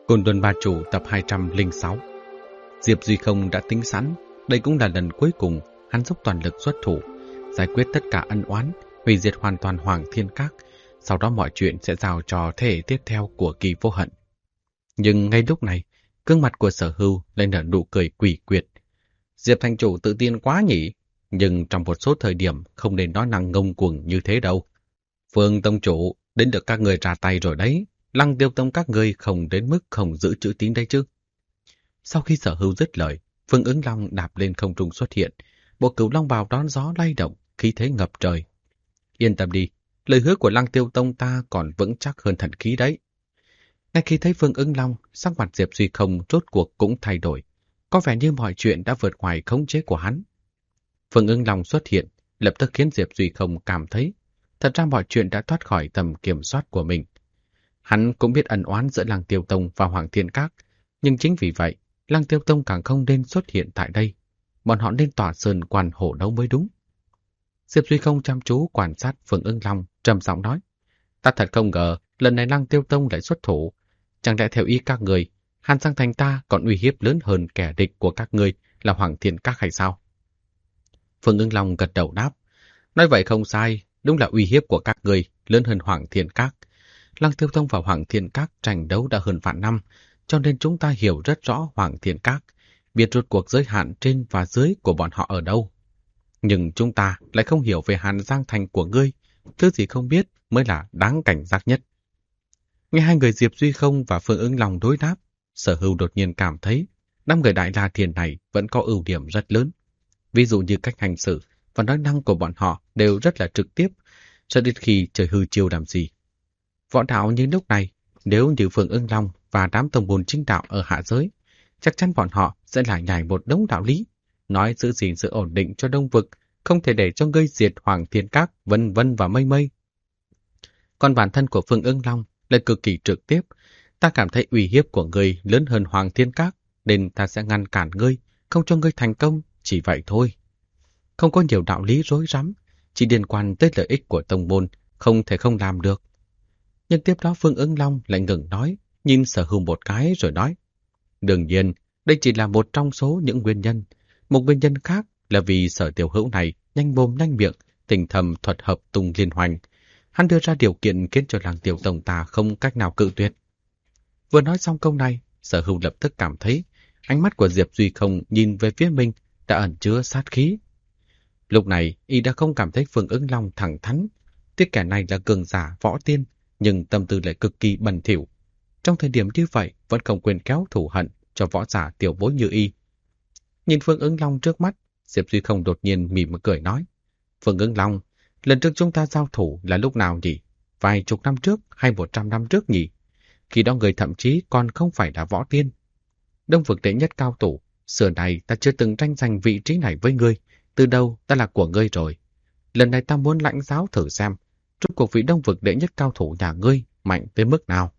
Côn Luân Ba Chủ tập 206. Diệp Duy Không đã tính sẵn, đây cũng là lần cuối cùng hắn dốc toàn lực xuất thủ, giải quyết tất cả ân oán, hủy diệt hoàn toàn Hoàng Thiên Các, sau đó mọi chuyện sẽ giao cho thế hệ tiếp theo của Kỳ Vô Hận. Nhưng ngay lúc này, gương mặt của Sở Hưu lên nở nụ cười quỷ quyệt. Diệp thành chủ tự tin quá nhỉ, nhưng trong một số thời điểm không nên nói năng ngông cuồng như thế đâu. Phương tông chủ, đến được các người ra tay rồi đấy. Lăng Tiêu Tông các ngươi không đến mức không giữ chữ tín đây chứ. Sau khi Sở Hưu dứt lời, Phương Ứng Long đạp lên không trung xuất hiện. Bộ Cửu Long bào đón gió lay động, khí thế ngập trời. Yên tâm đi, lời hứa của Lăng Tiêu Tông ta còn vững chắc hơn thần khí đấy. Ngay khi thấy Phương Ứng Long, sắc mặt Diệp Duy Không rốt cuộc cũng thay đổi. Có vẻ như mọi chuyện đã vượt ngoài khống chế của hắn. Phương Ứng Long xuất hiện, lập tức khiến Diệp Duy Không cảm thấy thật ra mọi chuyện đã thoát khỏi tầm kiểm soát của mình. Hắn cũng biết ân oán giữa Lăng Tiêu Tông và Hoàng Thiên Các, nhưng chính vì vậy, Lăng Tiêu Tông càng không nên xuất hiện tại đây. Bọn họ nên tỏa sơn quan hổ đấu mới đúng. Diệp Duy Không chăm chú quan sát Phương Ứng Long, trầm giọng nói: Ta thật không ngờ, lần này Lăng Tiêu Tông lại xuất thủ. Chẳng lẽ theo ý các người, Hàn Giang Thành ta còn uy hiếp lớn hơn kẻ địch của các ngươi là Hoàng Thiên Các hay sao? Phương Ứng Long gật đầu đáp: Nói vậy không sai, đúng là uy hiếp của các ngươi lớn hơn Hoàng Thiên Các. Lăng Tiêu Tông và Hoàng Thiên Các tranh đấu đã hơn vạn năm, cho nên chúng ta hiểu rất rõ Hoàng Thiên Các, biết rốt cuộc giới hạn trên và dưới của bọn họ ở đâu. Nhưng chúng ta lại không hiểu về Hàn Giang Thành của ngươi, thứ gì không biết mới là đáng cảnh giác nhất. Nghe hai người Diệp Duy Không và Phương Ứng Long đối đáp, Sở Hưu đột nhiên cảm thấy 5 người Đại La Thiên này vẫn có ưu điểm rất lớn. Ví dụ như cách hành xử và nói năng của bọn họ đều rất là trực tiếp, cho đến khi trời hư chiêu làm gì. Võ đạo như lúc này, nếu như Phương Ứng Long và đám tông môn chính đạo ở hạ giới, chắc chắn bọn họ sẽ lại nhảy một đống đạo lý, nói giữ gìn sự ổn định cho Đông Vực, không thể để cho gây diệt Hoàng Thiên Các, vân vân và mây mây. Còn bản thân của Phương Ứng Long lại cực kỳ trực tiếp, ta cảm thấy uy hiếp của ngươi lớn hơn Hoàng Thiên Các, nên ta sẽ ngăn cản ngươi, không cho ngươi thành công, chỉ vậy thôi. Không có nhiều đạo lý rối rắm, chỉ liên quan tới lợi ích của tông môn, không thể không làm được. Nhưng tiếp đó Phương Ứng Long lại ngừng nói, nhìn Sở Hưu một cái rồi nói: Đương nhiên, đây chỉ là một trong số những nguyên nhân. Một nguyên nhân khác là vì Sở Tiểu Hữu này nhanh mồm nhanh miệng, tình thầm thuật hợp tung liên hoành. Hắn đưa ra điều kiện khiến cho Lăng Tiêu Tông ta không cách nào cự tuyệt. Vừa nói xong câu này, Sở Hưu lập tức cảm thấy ánh mắt của Diệp Duy Không nhìn về phía mình đã ẩn chứa sát khí. Lúc này, y đã không cảm thấy Phương Ứng Long thẳng thắn. Tiếc kẻ này là cường giả võ tiên, nhưng tâm tư lại cực kỳ bẩn thỉu. Trong thời điểm như vậy, vẫn không quên kéo thù hận cho võ giả tiểu bối như y. Nhìn Phương Ứng Long trước mắt, Diệp Duy Không đột nhiên mỉm cười nói: Phương Ứng Long, lần trước chúng ta giao thủ là lúc nào nhỉ? Vài chục năm trước hay 100 năm trước nhỉ? Khi đó người thậm chí còn không phải là võ tiên. Đông Vực đệ nhất cao thủ, xưa này ta chưa từng tranh giành vị trí này với ngươi, từ đâu ta là của ngươi rồi. Lần này ta muốn lãnh giáo thử xem, rốt cuộc vị Đông Vực đệ nhất cao thủ nhà ngươi mạnh tới mức nào.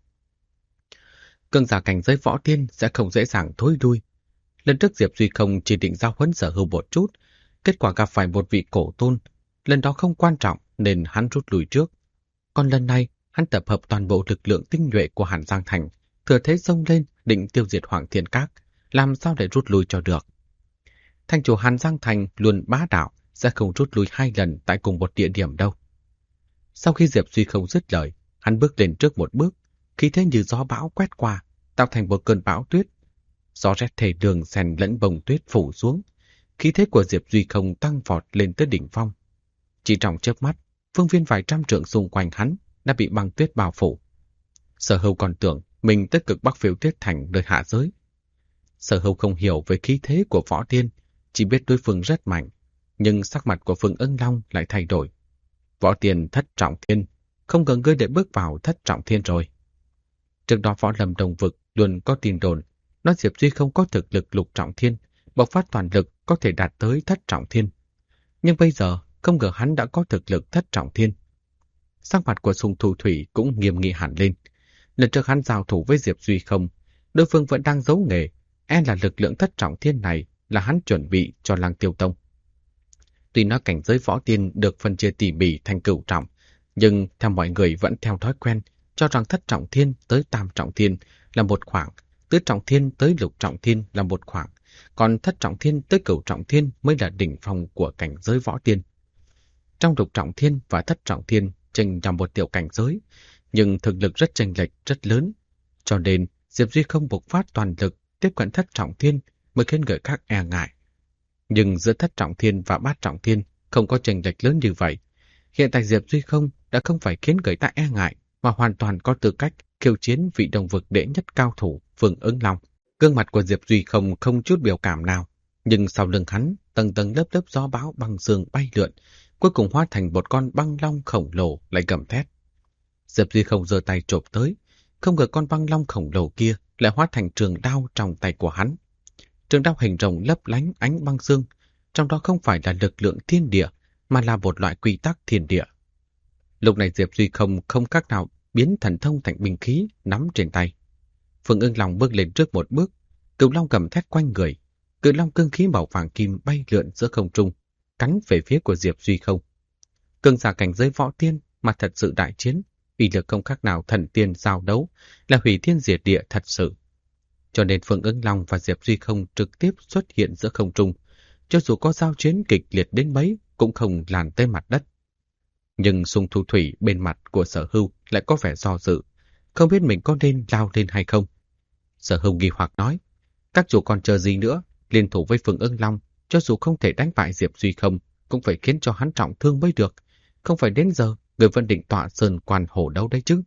Cường giả cảnh giới võ tiên sẽ không dễ dàng thối lui. Lần trước Diệp Duy Không chỉ định giao huấn Sở Hưu một chút, kết quả gặp phải một vị cổ tôn. Lần đó không quan trọng nên hắn rút lui trước. Còn lần này, hắn tập hợp toàn bộ lực lượng tinh nhuệ của Hàn Giang Thành, thừa thế xông lên định tiêu diệt Hoàng Thiên Các, làm sao để rút lui cho được. Thành chủ Hàn Giang Thành luôn bá đạo, sẽ không rút lui 2 lần tại cùng một địa điểm đâu. Sau khi Diệp Duy Không dứt lời, hắn bước lên trước một bước, khí thế như gió bão quét qua, tạo thành một cơn bão tuyết. Gió rét thể đường xen lẫn bông tuyết phủ xuống, khí thế của Diệp Duy Không tăng vọt lên tới đỉnh phong. Chỉ trong chớp mắt, phương viên vài trăm trượng xung quanh hắn đã bị băng tuyết bao phủ. Sở Hưu còn tưởng mình tới cực Bắc Phiêu Tuyết Thành nơi hạ giới. Sở Hưu không hiểu về khí thế của võ tiên, chỉ biết đối phương rất mạnh, nhưng sắc mặt của Phương Ứng Long lại thay đổi. Võ tiên thất trọng thiên, không ngờ ngươi để bước vào thất trọng thiên rồi. Trước đó võ lâm Đông Vực luôn có tin đồn nói Diệp Duy Không có thực lực lục trọng thiên, bộc phát toàn lực có thể đạt tới thất trọng thiên. Nhưng bây giờ không ngờ hắn đã có thực lực thất trọng thiên. Sắc mặt của Sùng Thu Thủy cũng nghiêm nghị hẳn lên. Lần trước hắn giao thủ với Diệp Duy Không, đối phương vẫn đang giấu nghề, là lực lượng thất trọng thiên này là hắn chuẩn bị cho Lăng Tiêu Tông. Tuy nói cảnh giới võ tiên được phân chia tỉ mỉ thành cửu trọng, nhưng theo mọi người vẫn theo thói quen cho rằng thất trọng thiên tới tam trọng thiên là một khoảng, tứ trọng thiên tới lục trọng thiên là một khoảng, còn thất trọng thiên tới cửu trọng thiên mới là đỉnh phong của cảnh giới võ tiên. Trong lục trọng thiên và thất trọng thiên chênh là một tiểu cảnh giới, nhưng thực lực rất chênh lệch rất lớn, cho nên Diệp Duy không bộc phát toàn lực tiếp cận thất trọng thiên mới khiến người khác e ngại. Nhưng giữa thất trọng thiên và bát trọng thiên không có chênh lệch lớn như vậy. Hiện tại Diệp Duy không đã không phải khiến người ta e ngại, mà hoàn toàn có tư cách khiêu chiến vị đồng vực đệ nhất cao thủ Phương Ứng Long. Gương mặt của Diệp Duy không chút biểu cảm nào, nhưng sau lưng hắn tầng tầng lớp lớp gió bão băng sương bay lượn, cuối cùng hóa thành một con băng long khổng lồ lại gầm thét. Diệp Duy không giơ tay chộp tới, không ngờ con băng long khổng lồ kia lại hóa thành trường đao trong tay của hắn. Trường đao hình rồng lấp lánh ánh băng sương, trong đó không phải là lực lượng thiên địa, mà là một loại quy tắc thiên địa. Lúc này Diệp Duy không cách nào biến thần thông thành binh khí nắm trên tay. Phương Ưng Long bước lên trước một bước, cửu long gầm thét quanh người, cửu long cương khí màu vàng kim bay lượn giữa không trung, cắn về phía của Diệp Duy không. Cường giả cảnh giới võ tiên mà thật sự đại chiến, uy lực không khác nào thần tiên giao đấu, là hủy thiên diệt địa thật sự. Cho nên Phương Ưng Long và Diệp Duy không trực tiếp xuất hiện giữa không trung, cho dù có giao chiến kịch liệt đến mấy cũng không làn tới mặt đất. Nhưng Sung Thu Thủy bên mặt của Sở Hưu lại có vẻ do dự, không biết mình có nên lao lên hay không. Sở Hưu nghi hoặc nói, các chủ còn chờ gì nữa, liên thủ với Phương Ưng Long, cho dù không thể đánh bại Diệp Duy không, cũng phải khiến cho hắn trọng thương mới được, không phải đến giờ người vẫn định tọa sơn quan hổ đấu đấy chứ.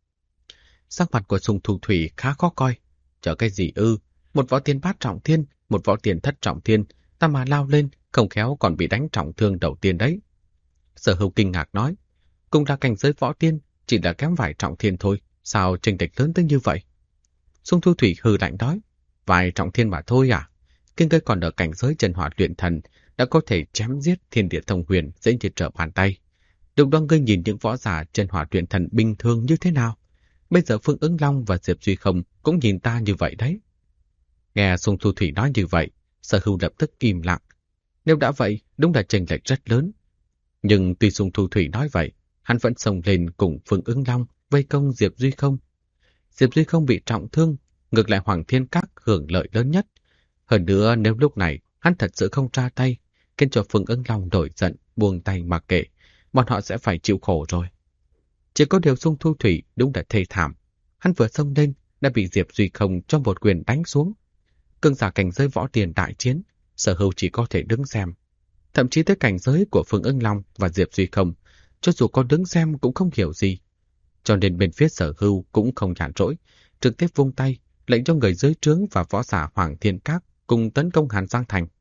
Sắc mặt của Sung Thu Thủy khá khó coi, chờ cái gì ư, một võ tiên bát trọng thiên, một võ tiên thất trọng thiên, ta mà lao lên, không khéo còn bị đánh trọng thương đầu tiên đấy. Sở Hưu kinh ngạc nói, cùng là cảnh giới võ tiên, chỉ là kém vài trọng thiên thôi, sao chênh lệch lớn tới như vậy? Sung Thu Thủy hừ lạnh nói, vài trọng thiên mà thôi à? Kinh ngươi còn ở cảnh giới chân hỏa luyện thần, đã có thể chém giết thiên địa thông huyền dễ như trở bàn tay. Lúc đó ngươi nhìn những võ giả chân hỏa luyện thần bình thường như thế nào? Bây giờ Phương Ứng Long và Diệp Duy không cũng nhìn ta như vậy đấy. Nghe Sung Thu Thủy nói như vậy, Sở Hưu lập tức im lặng. Nếu đã vậy, đúng là chênh lệch rất lớn. Nhưng tuy Sung Thu Thủy nói vậy, hắn vẫn xông lên cùng Phương Ứng Long vây công Diệp Duy không. Diệp Duy không bị trọng thương, ngược lại Hoàng Thiên Các hưởng lợi lớn nhất. Hơn nữa nếu lúc này hắn thật sự không ra tay, khiến cho Phương Ứng Long nổi giận, buông tay mặc kệ, bọn họ sẽ phải chịu khổ rồi. Chỉ có điều Sung Thu Thủy đúng là thê thảm. Hắn vừa xông lên đã bị Diệp Duy không cho một quyền đánh xuống. Cường giả cảnh giới võ tiền đại chiến, Sở Hưu chỉ có thể đứng xem. Thậm chí tới cảnh giới của Phương Ưng Long và Diệp Duy không, cho dù có đứng xem cũng không hiểu gì. Cho nên bên phía Sở Hưu cũng không nhàn rỗi, trực tiếp vung tay, lệnh cho người dưới trướng và võ giả Hoàng Thiên Các cùng tấn công Hàn Giang Thành.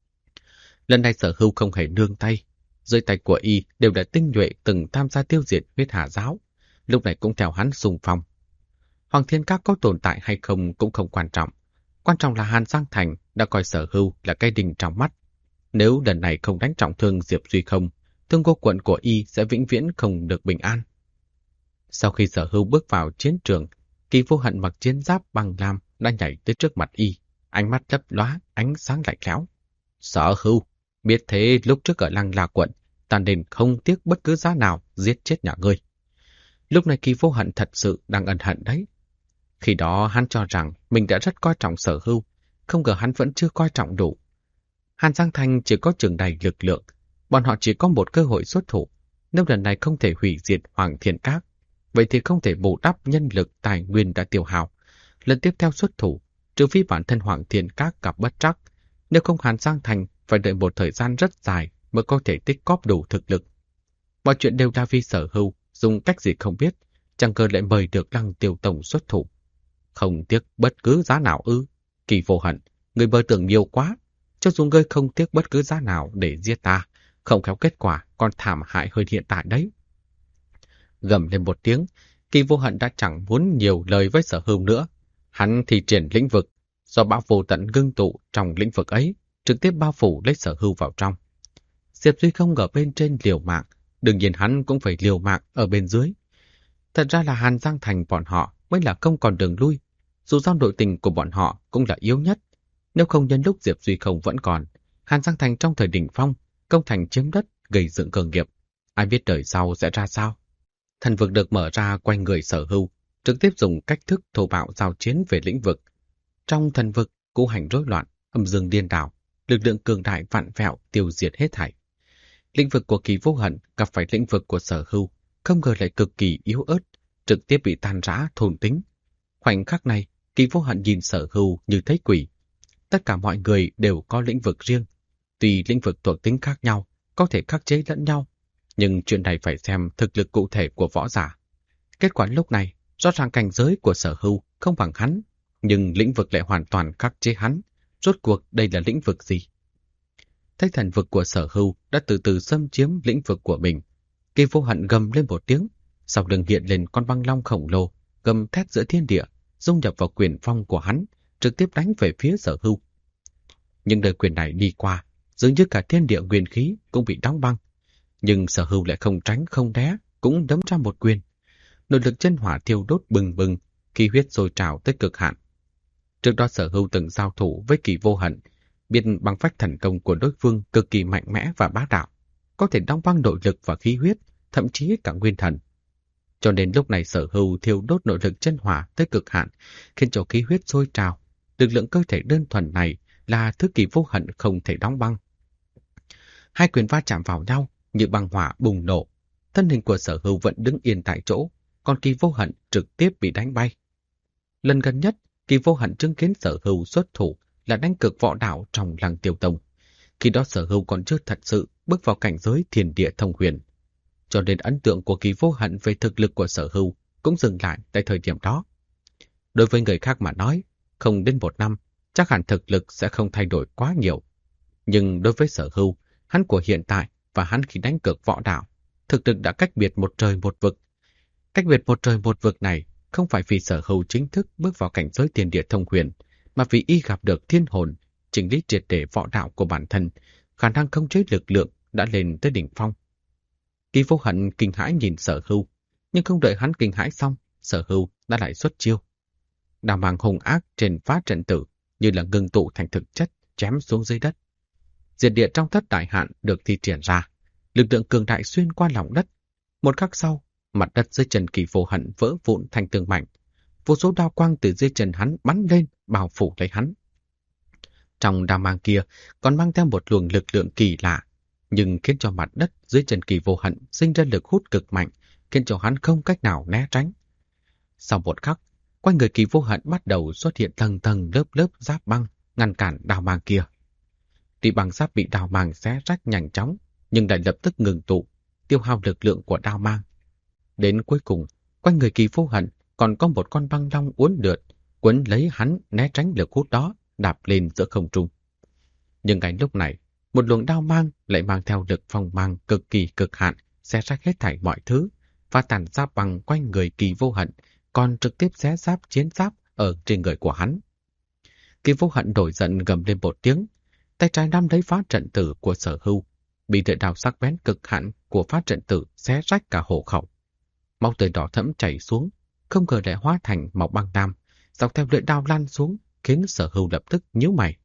Lần này Sở Hưu không hề nương tay, dưới tay của y đều là tinh nhuệ từng tham gia tiêu diệt Huyết Hà Giáo, lúc này cũng theo hắn xung phong. Hoàng Thiên Các có tồn tại hay không cũng không quan trọng, quan trọng là Hàn Giang Thành đã coi Sở Hưu là cái đinh trong mắt. Nếu lần này không đánh trọng thương Diệp Duy không, Thương Cô quận của y sẽ vĩnh viễn không được bình an. Sau khi Sở Hưu bước vào chiến trường, Kỳ Vô Hận mặc chiến giáp bằng lam đã nhảy tới trước mặt y, ánh mắt lấp lóa, ánh sáng lạnh lẽo. Sở Hưu, biết thế lúc trước ở Lăng La quận, ta nên không tiếc bất cứ giá nào giết chết nhà ngươi. Lúc này Kỳ Vô Hận thật sự đang ân hận đấy. Khi đó hắn cho rằng mình đã rất coi trọng Sở Hưu, không ngờ hắn vẫn chưa coi trọng đủ. Hàn Giang Thành chỉ có chừng đầy lực lượng, bọn họ chỉ có một cơ hội xuất thủ. Nếu lần này không thể hủy diệt Hoàng Thiên Các, vậy thì không thể bù đắp nhân lực tài nguyên đã tiêu hao. Lần tiếp theo xuất thủ, trừ phi bản thân Hoàng Thiên Các gặp bất trắc, nếu không Hàn Giang Thành phải đợi một thời gian rất dài mới có thể tích cóp đủ thực lực. Mọi chuyện đều là vì Sở Hưu dùng cách gì không biết, chẳng ngờ lại mời được Lăng Tiêu Tổng xuất thủ. Không tiếc bất cứ giá nào ư? Kỳ Vô Hận, người mơ tưởng nhiều quá. Cho dù ngươi không tiếc bất cứ giá nào để giết ta, không khéo kết quả còn thảm hại hơn hiện tại đấy. Gầm lên một tiếng, Kỳ Vô Hận đã chẳng muốn nhiều lời với Sở Hưu nữa. Hắn thì triển lĩnh vực, do bão vô tận ngưng tụ trong lĩnh vực ấy, trực tiếp bao phủ lấy Sở Hưu vào trong. Diệp Duy không ở bên trên liều mạng, đương nhiên hắn cũng phải liều mạng ở bên dưới. Thật ra là Hàn Giang Thành bọn họ mới là không còn đường lui, dù sao nội tình của bọn họ cũng là yếu nhất. Nếu không nhân lúc Diệp Duy không vẫn còn, Hàn Giang Thành trong thời đỉnh phong, công thành chiếm đất, gây dựng cơ nghiệp, ai biết đời sau sẽ ra sao. Thần vực được mở ra quanh người Sở Hưu, trực tiếp dùng cách thức thô bạo giao chiến về lĩnh vực. Trong thần vực, cũ hành rối loạn, âm dương điên đảo, lực lượng cường đại vạn vẹo tiêu diệt hết thảy. Lĩnh vực của Kỳ Vô Hận gặp phải lĩnh vực của Sở Hưu, không ngờ lại cực kỳ yếu ớt, trực tiếp bị tan rã thôn tính. Khoảnh khắc này, Kỳ Vô Hận nhìn Sở Hưu như thấy quỷ. Tất cả mọi người đều có lĩnh vực riêng. Tuy lĩnh vực thuộc tính khác nhau, có thể khắc chế lẫn nhau, nhưng chuyện này phải xem thực lực cụ thể của võ giả. Kết quả lúc này, rõ ràng cảnh giới của Sở Hưu không bằng hắn, nhưng lĩnh vực lại hoàn toàn khắc chế hắn. Rốt cuộc đây là lĩnh vực gì? Thấy thần vực của Sở Hưu đã từ từ xâm chiếm lĩnh vực của mình, Kỳ Vô Hận gầm lên một tiếng, sau lưng hiện lên con băng long khổng lồ, gầm thét giữa thiên địa, dung nhập vào quyền phong của hắn, trực tiếp đánh về phía Sở Hưu. Nhưng đời quyền này đi qua, dường như cả thiên địa nguyên khí cũng bị đóng băng, nhưng Sở Hưu lại không tránh không né, cũng đấm ra một quyền. Nội lực chân hỏa thiêu đốt bừng bừng, khí huyết sôi trào tới cực hạn. Trước đó Sở Hưu từng giao thủ với Kỳ Vô Hận, biết bằng phách thần công của đối phương cực kỳ mạnh mẽ và bá đạo, có thể đóng băng nội lực và khí huyết, thậm chí cả nguyên thần. Cho nên lúc này Sở Hưu thiêu đốt nội lực chân hỏa tới cực hạn, khiến cho khí huyết sôi trào. Lực lượng cơ thể đơn thuần này là thứ Kỳ Vô Hận không thể đóng băng. Hai quyền va chạm vào nhau như băng hỏa bùng nổ. Thân hình của Sở Hưu vẫn đứng yên tại chỗ, còn Kỳ Vô Hận trực tiếp bị đánh bay. Lần gần nhất, Kỳ Vô Hận chứng kiến Sở Hưu xuất thủ là đánh cực võ đạo trong Lăng Tiêu Tông. Khi đó Sở Hưu còn chưa thật sự bước vào cảnh giới thiên địa thông huyền. Cho nên ấn tượng của Kỳ Vô Hận về thực lực của Sở Hưu cũng dừng lại tại thời điểm đó. Đối với người khác mà nói, không đến 1 năm, chắc hẳn thực lực sẽ không thay đổi quá nhiều. Nhưng đối với Sở Hưu, hắn của hiện tại và hắn khi đánh cược võ đạo, thực lực đã cách biệt một trời một vực. Cách biệt một trời một vực này không phải vì Sở Hưu chính thức bước vào cảnh giới thiên địa thông huyền, mà vì y gặp được thiên hồn, chỉnh lý triệt để võ đạo của bản thân, khả năng khống chế lực lượng đã lên tới đỉnh phong. Kỳ Vô Hận kinh hãi nhìn Sở Hưu, nhưng không đợi hắn kinh hãi xong, Sở Hưu đã lại xuất chiêu. Đao mang hung ác trên phá trận tử như là ngưng tụ thành thực chất chém xuống dưới đất. Diệt địa trong thất đại hạn được thi triển ra, lực lượng cường đại xuyên qua lòng đất. Một khắc sau, mặt đất dưới chân Kỳ Vô Hận vỡ vụn thành tường mảnh. Vô số đao quang từ dưới chân hắn bắn lên, bao phủ lấy hắn. Trong đao mang kia còn mang theo một luồng lực lượng kỳ lạ, nhưng khiến cho mặt đất dưới chân Kỳ Vô Hận sinh ra lực hút cực mạnh, khiến cho hắn không cách nào né tránh. Sau một khắc, quanh người Kỳ Vô Hận bắt đầu xuất hiện tầng tầng lớp lớp giáp băng ngăn cản đao mang kia. Tuy băng giáp bị đao mang xé rách nhanh chóng, nhưng lại lập tức ngừng tụ, tiêu hao lực lượng của đao mang. Đến cuối cùng, quanh người Kỳ Vô Hận còn có một con băng long uốn lượn, quấn lấy hắn né tránh lực hút đó, đạp lên giữa không trung. Nhưng ngay lúc này, một luồng đao mang lại mang theo lực phong mang cực kỳ cực hạn, xé rách hết thảy mọi thứ, và tàn giáp băng quanh người Kỳ Vô Hận, còn trực tiếp xé giáp chiến giáp ở trên người của hắn. Kỳ Vô Hận nổi giận gầm lên một tiếng, tay trái nắm lấy phá trận tử của Sở Hưu, bị lưỡi đao sắc bén cực hạn của phá trận tử xé rách cả hộ khẩu. Máu tươi đỏ thẫm chảy xuống, không ngờ lại hóa thành màu băng lam, dọc theo lưỡi đao lan xuống, khiến Sở Hưu lập tức nhíu mày.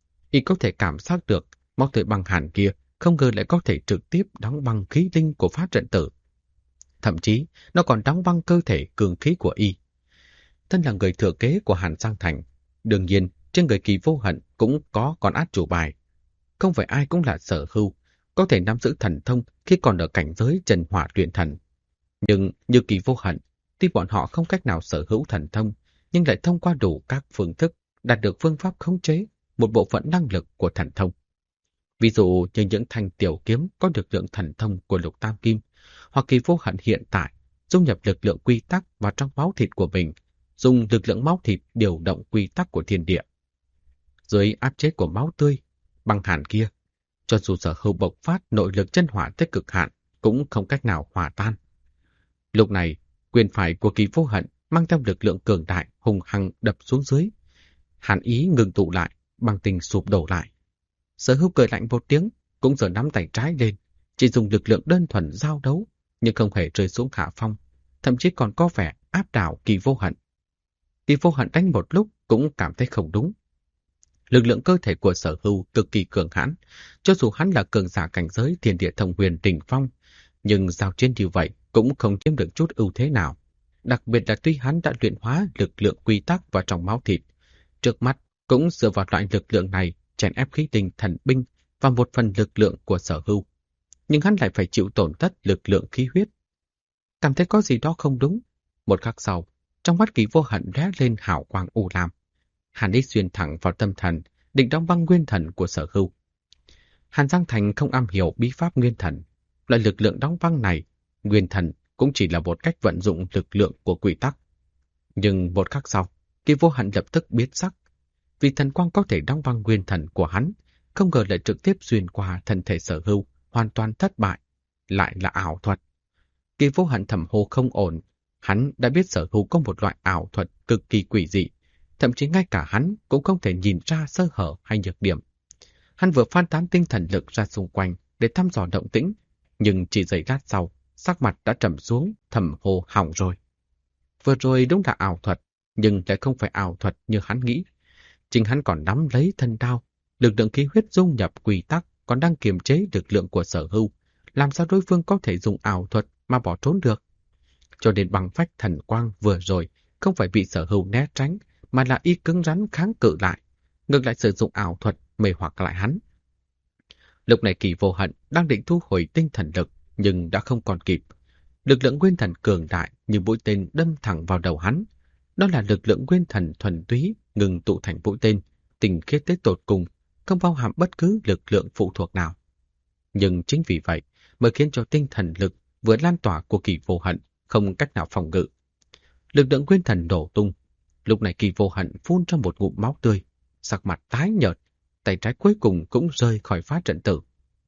Y có thể cảm giác được máu tươi băng hàn kia không ngờ lại có thể trực tiếp đóng băng khí linh của phá trận tử. Thậm chí, nó còn đóng băng cơ thể cường khí của Y. Thân là người thừa kế của Hàn Giang Thành, đương nhiên trên người Kỳ Vô Hận cũng có con át chủ bài. Không phải ai cũng là Sở Hưu, có thể nắm giữ thần thông khi còn ở cảnh giới trần hỏa luyện thần. Nhưng như Kỳ Vô Hận, tuy bọn họ không cách nào sở hữu thần thông, nhưng lại thông qua đủ các phương thức đạt được phương pháp khống chế một bộ phận năng lực của thần thông. Ví dụ như những thanh tiểu kiếm có lực lượng thần thông của Lục Tam Kim, hoặc Kỳ Vô Hận hiện tại dung nhập lực lượng quy tắc vào trong máu thịt của mình, dùng lực lượng máu thịt điều động quy tắc của thiên địa. Dưới áp chế của máu tươi, băng hàn kia, cho dù Sở Hưu bộc phát nội lực chân hỏa tới cực hạn, cũng không cách nào hòa tan. Lúc này, quyền phải của Kỳ Vô Hận mang theo lực lượng cường đại hùng hăng đập xuống dưới. Hàn ý ngừng tụ lại, băng tinh sụp đổ lại. Sở Hưu cười lạnh một tiếng, cũng giơ nắm tay trái lên, chỉ dùng lực lượng đơn thuần giao đấu, nhưng không hề rơi xuống hạ phong, thậm chí còn có vẻ áp đảo Kỳ Vô Hận. Kỳ Vô Hận đánh một lúc cũng cảm thấy không đúng. Lực lượng cơ thể của Sở Hưu cực kỳ cường hãn, cho dù hắn là cường giả cảnh giới thiên địa thông huyền đỉnh phong, nhưng giao chiến như vậy cũng không chiếm được chút ưu thế nào. Đặc biệt là tuy hắn đã luyện hóa lực lượng quy tắc vào trong máu thịt, trước mắt cũng dựa vào loại lực lượng này chèn ép khí tinh thần binh và một phần lực lượng của Sở Hưu. Nhưng hắn lại phải chịu tổn thất lực lượng khí huyết. Cảm thấy có gì đó không đúng. Một khắc sau, trong mắt Kỳ Vô Hận lóe lên hào quang u lam. Hắn đi xuyên thẳng vào tâm thần, định đóng băng nguyên thần của Sở Hưu. Hàn Giang Thành không am hiểu bí pháp nguyên thần. Loại lực lượng đóng băng này, nguyên thần cũng chỉ là một cách vận dụng lực lượng của quy tắc. Nhưng một khắc sau, Kỳ Vô Hận lập tức biến sắc. Vì thần quang có thể đóng băng nguyên thần của hắn, không ngờ lại trực tiếp xuyên qua thân thể Sở Hưu, hoàn toàn thất bại. Lại là ảo thuật. Kỳ Vô Hận thầm hô không ổn. Hắn đã biết Sở Hưu có một loại ảo thuật cực kỳ quỷ dị. Thậm chí ngay cả hắn cũng không thể nhìn ra sơ hở hay nhược điểm. Hắn vừa phát tán tinh thần lực ra xung quanh để thăm dò động tĩnh, nhưng chỉ giây lát sau, sắc mặt đã trầm xuống, thầm hô hỏng rồi. Vừa rồi đúng là ảo thuật, nhưng lại không phải ảo thuật như hắn nghĩ. Chính hắn còn nắm lấy thân đao, lực lượng khí huyết dung nhập quy tắc còn đang kiềm chế lực lượng của Sở Hưu, làm sao đối phương có thể dùng ảo thuật mà bỏ trốn được. Cho nên bằng phách thần quang vừa rồi không phải bị Sở Hưu né tránh, mà là y cứng rắn kháng cự lại, ngược lại sử dụng ảo thuật mê hoặc lại hắn. Lúc này Kỳ Vô Hận đang định thu hồi tinh thần lực, nhưng đã không còn kịp. Lực lượng nguyên thần cường đại như mũi tên đâm thẳng vào đầu hắn. Đó là lực lượng nguyên thần thuần túy ngừng tụ thành mũi tên, tinh khiết tới tột cùng, không bao hàm bất cứ lực lượng phụ thuộc nào. Nhưng chính vì vậy mới khiến cho tinh thần lực vừa lan tỏa của Kỳ Vô Hận không cách nào phòng ngự. Lực lượng nguyên thần nổ tung. Lúc này Kỳ Vô Hận phun ra một ngụm máu tươi, sắc mặt tái nhợt, tay trái cuối cùng cũng rơi khỏi phá trận tử.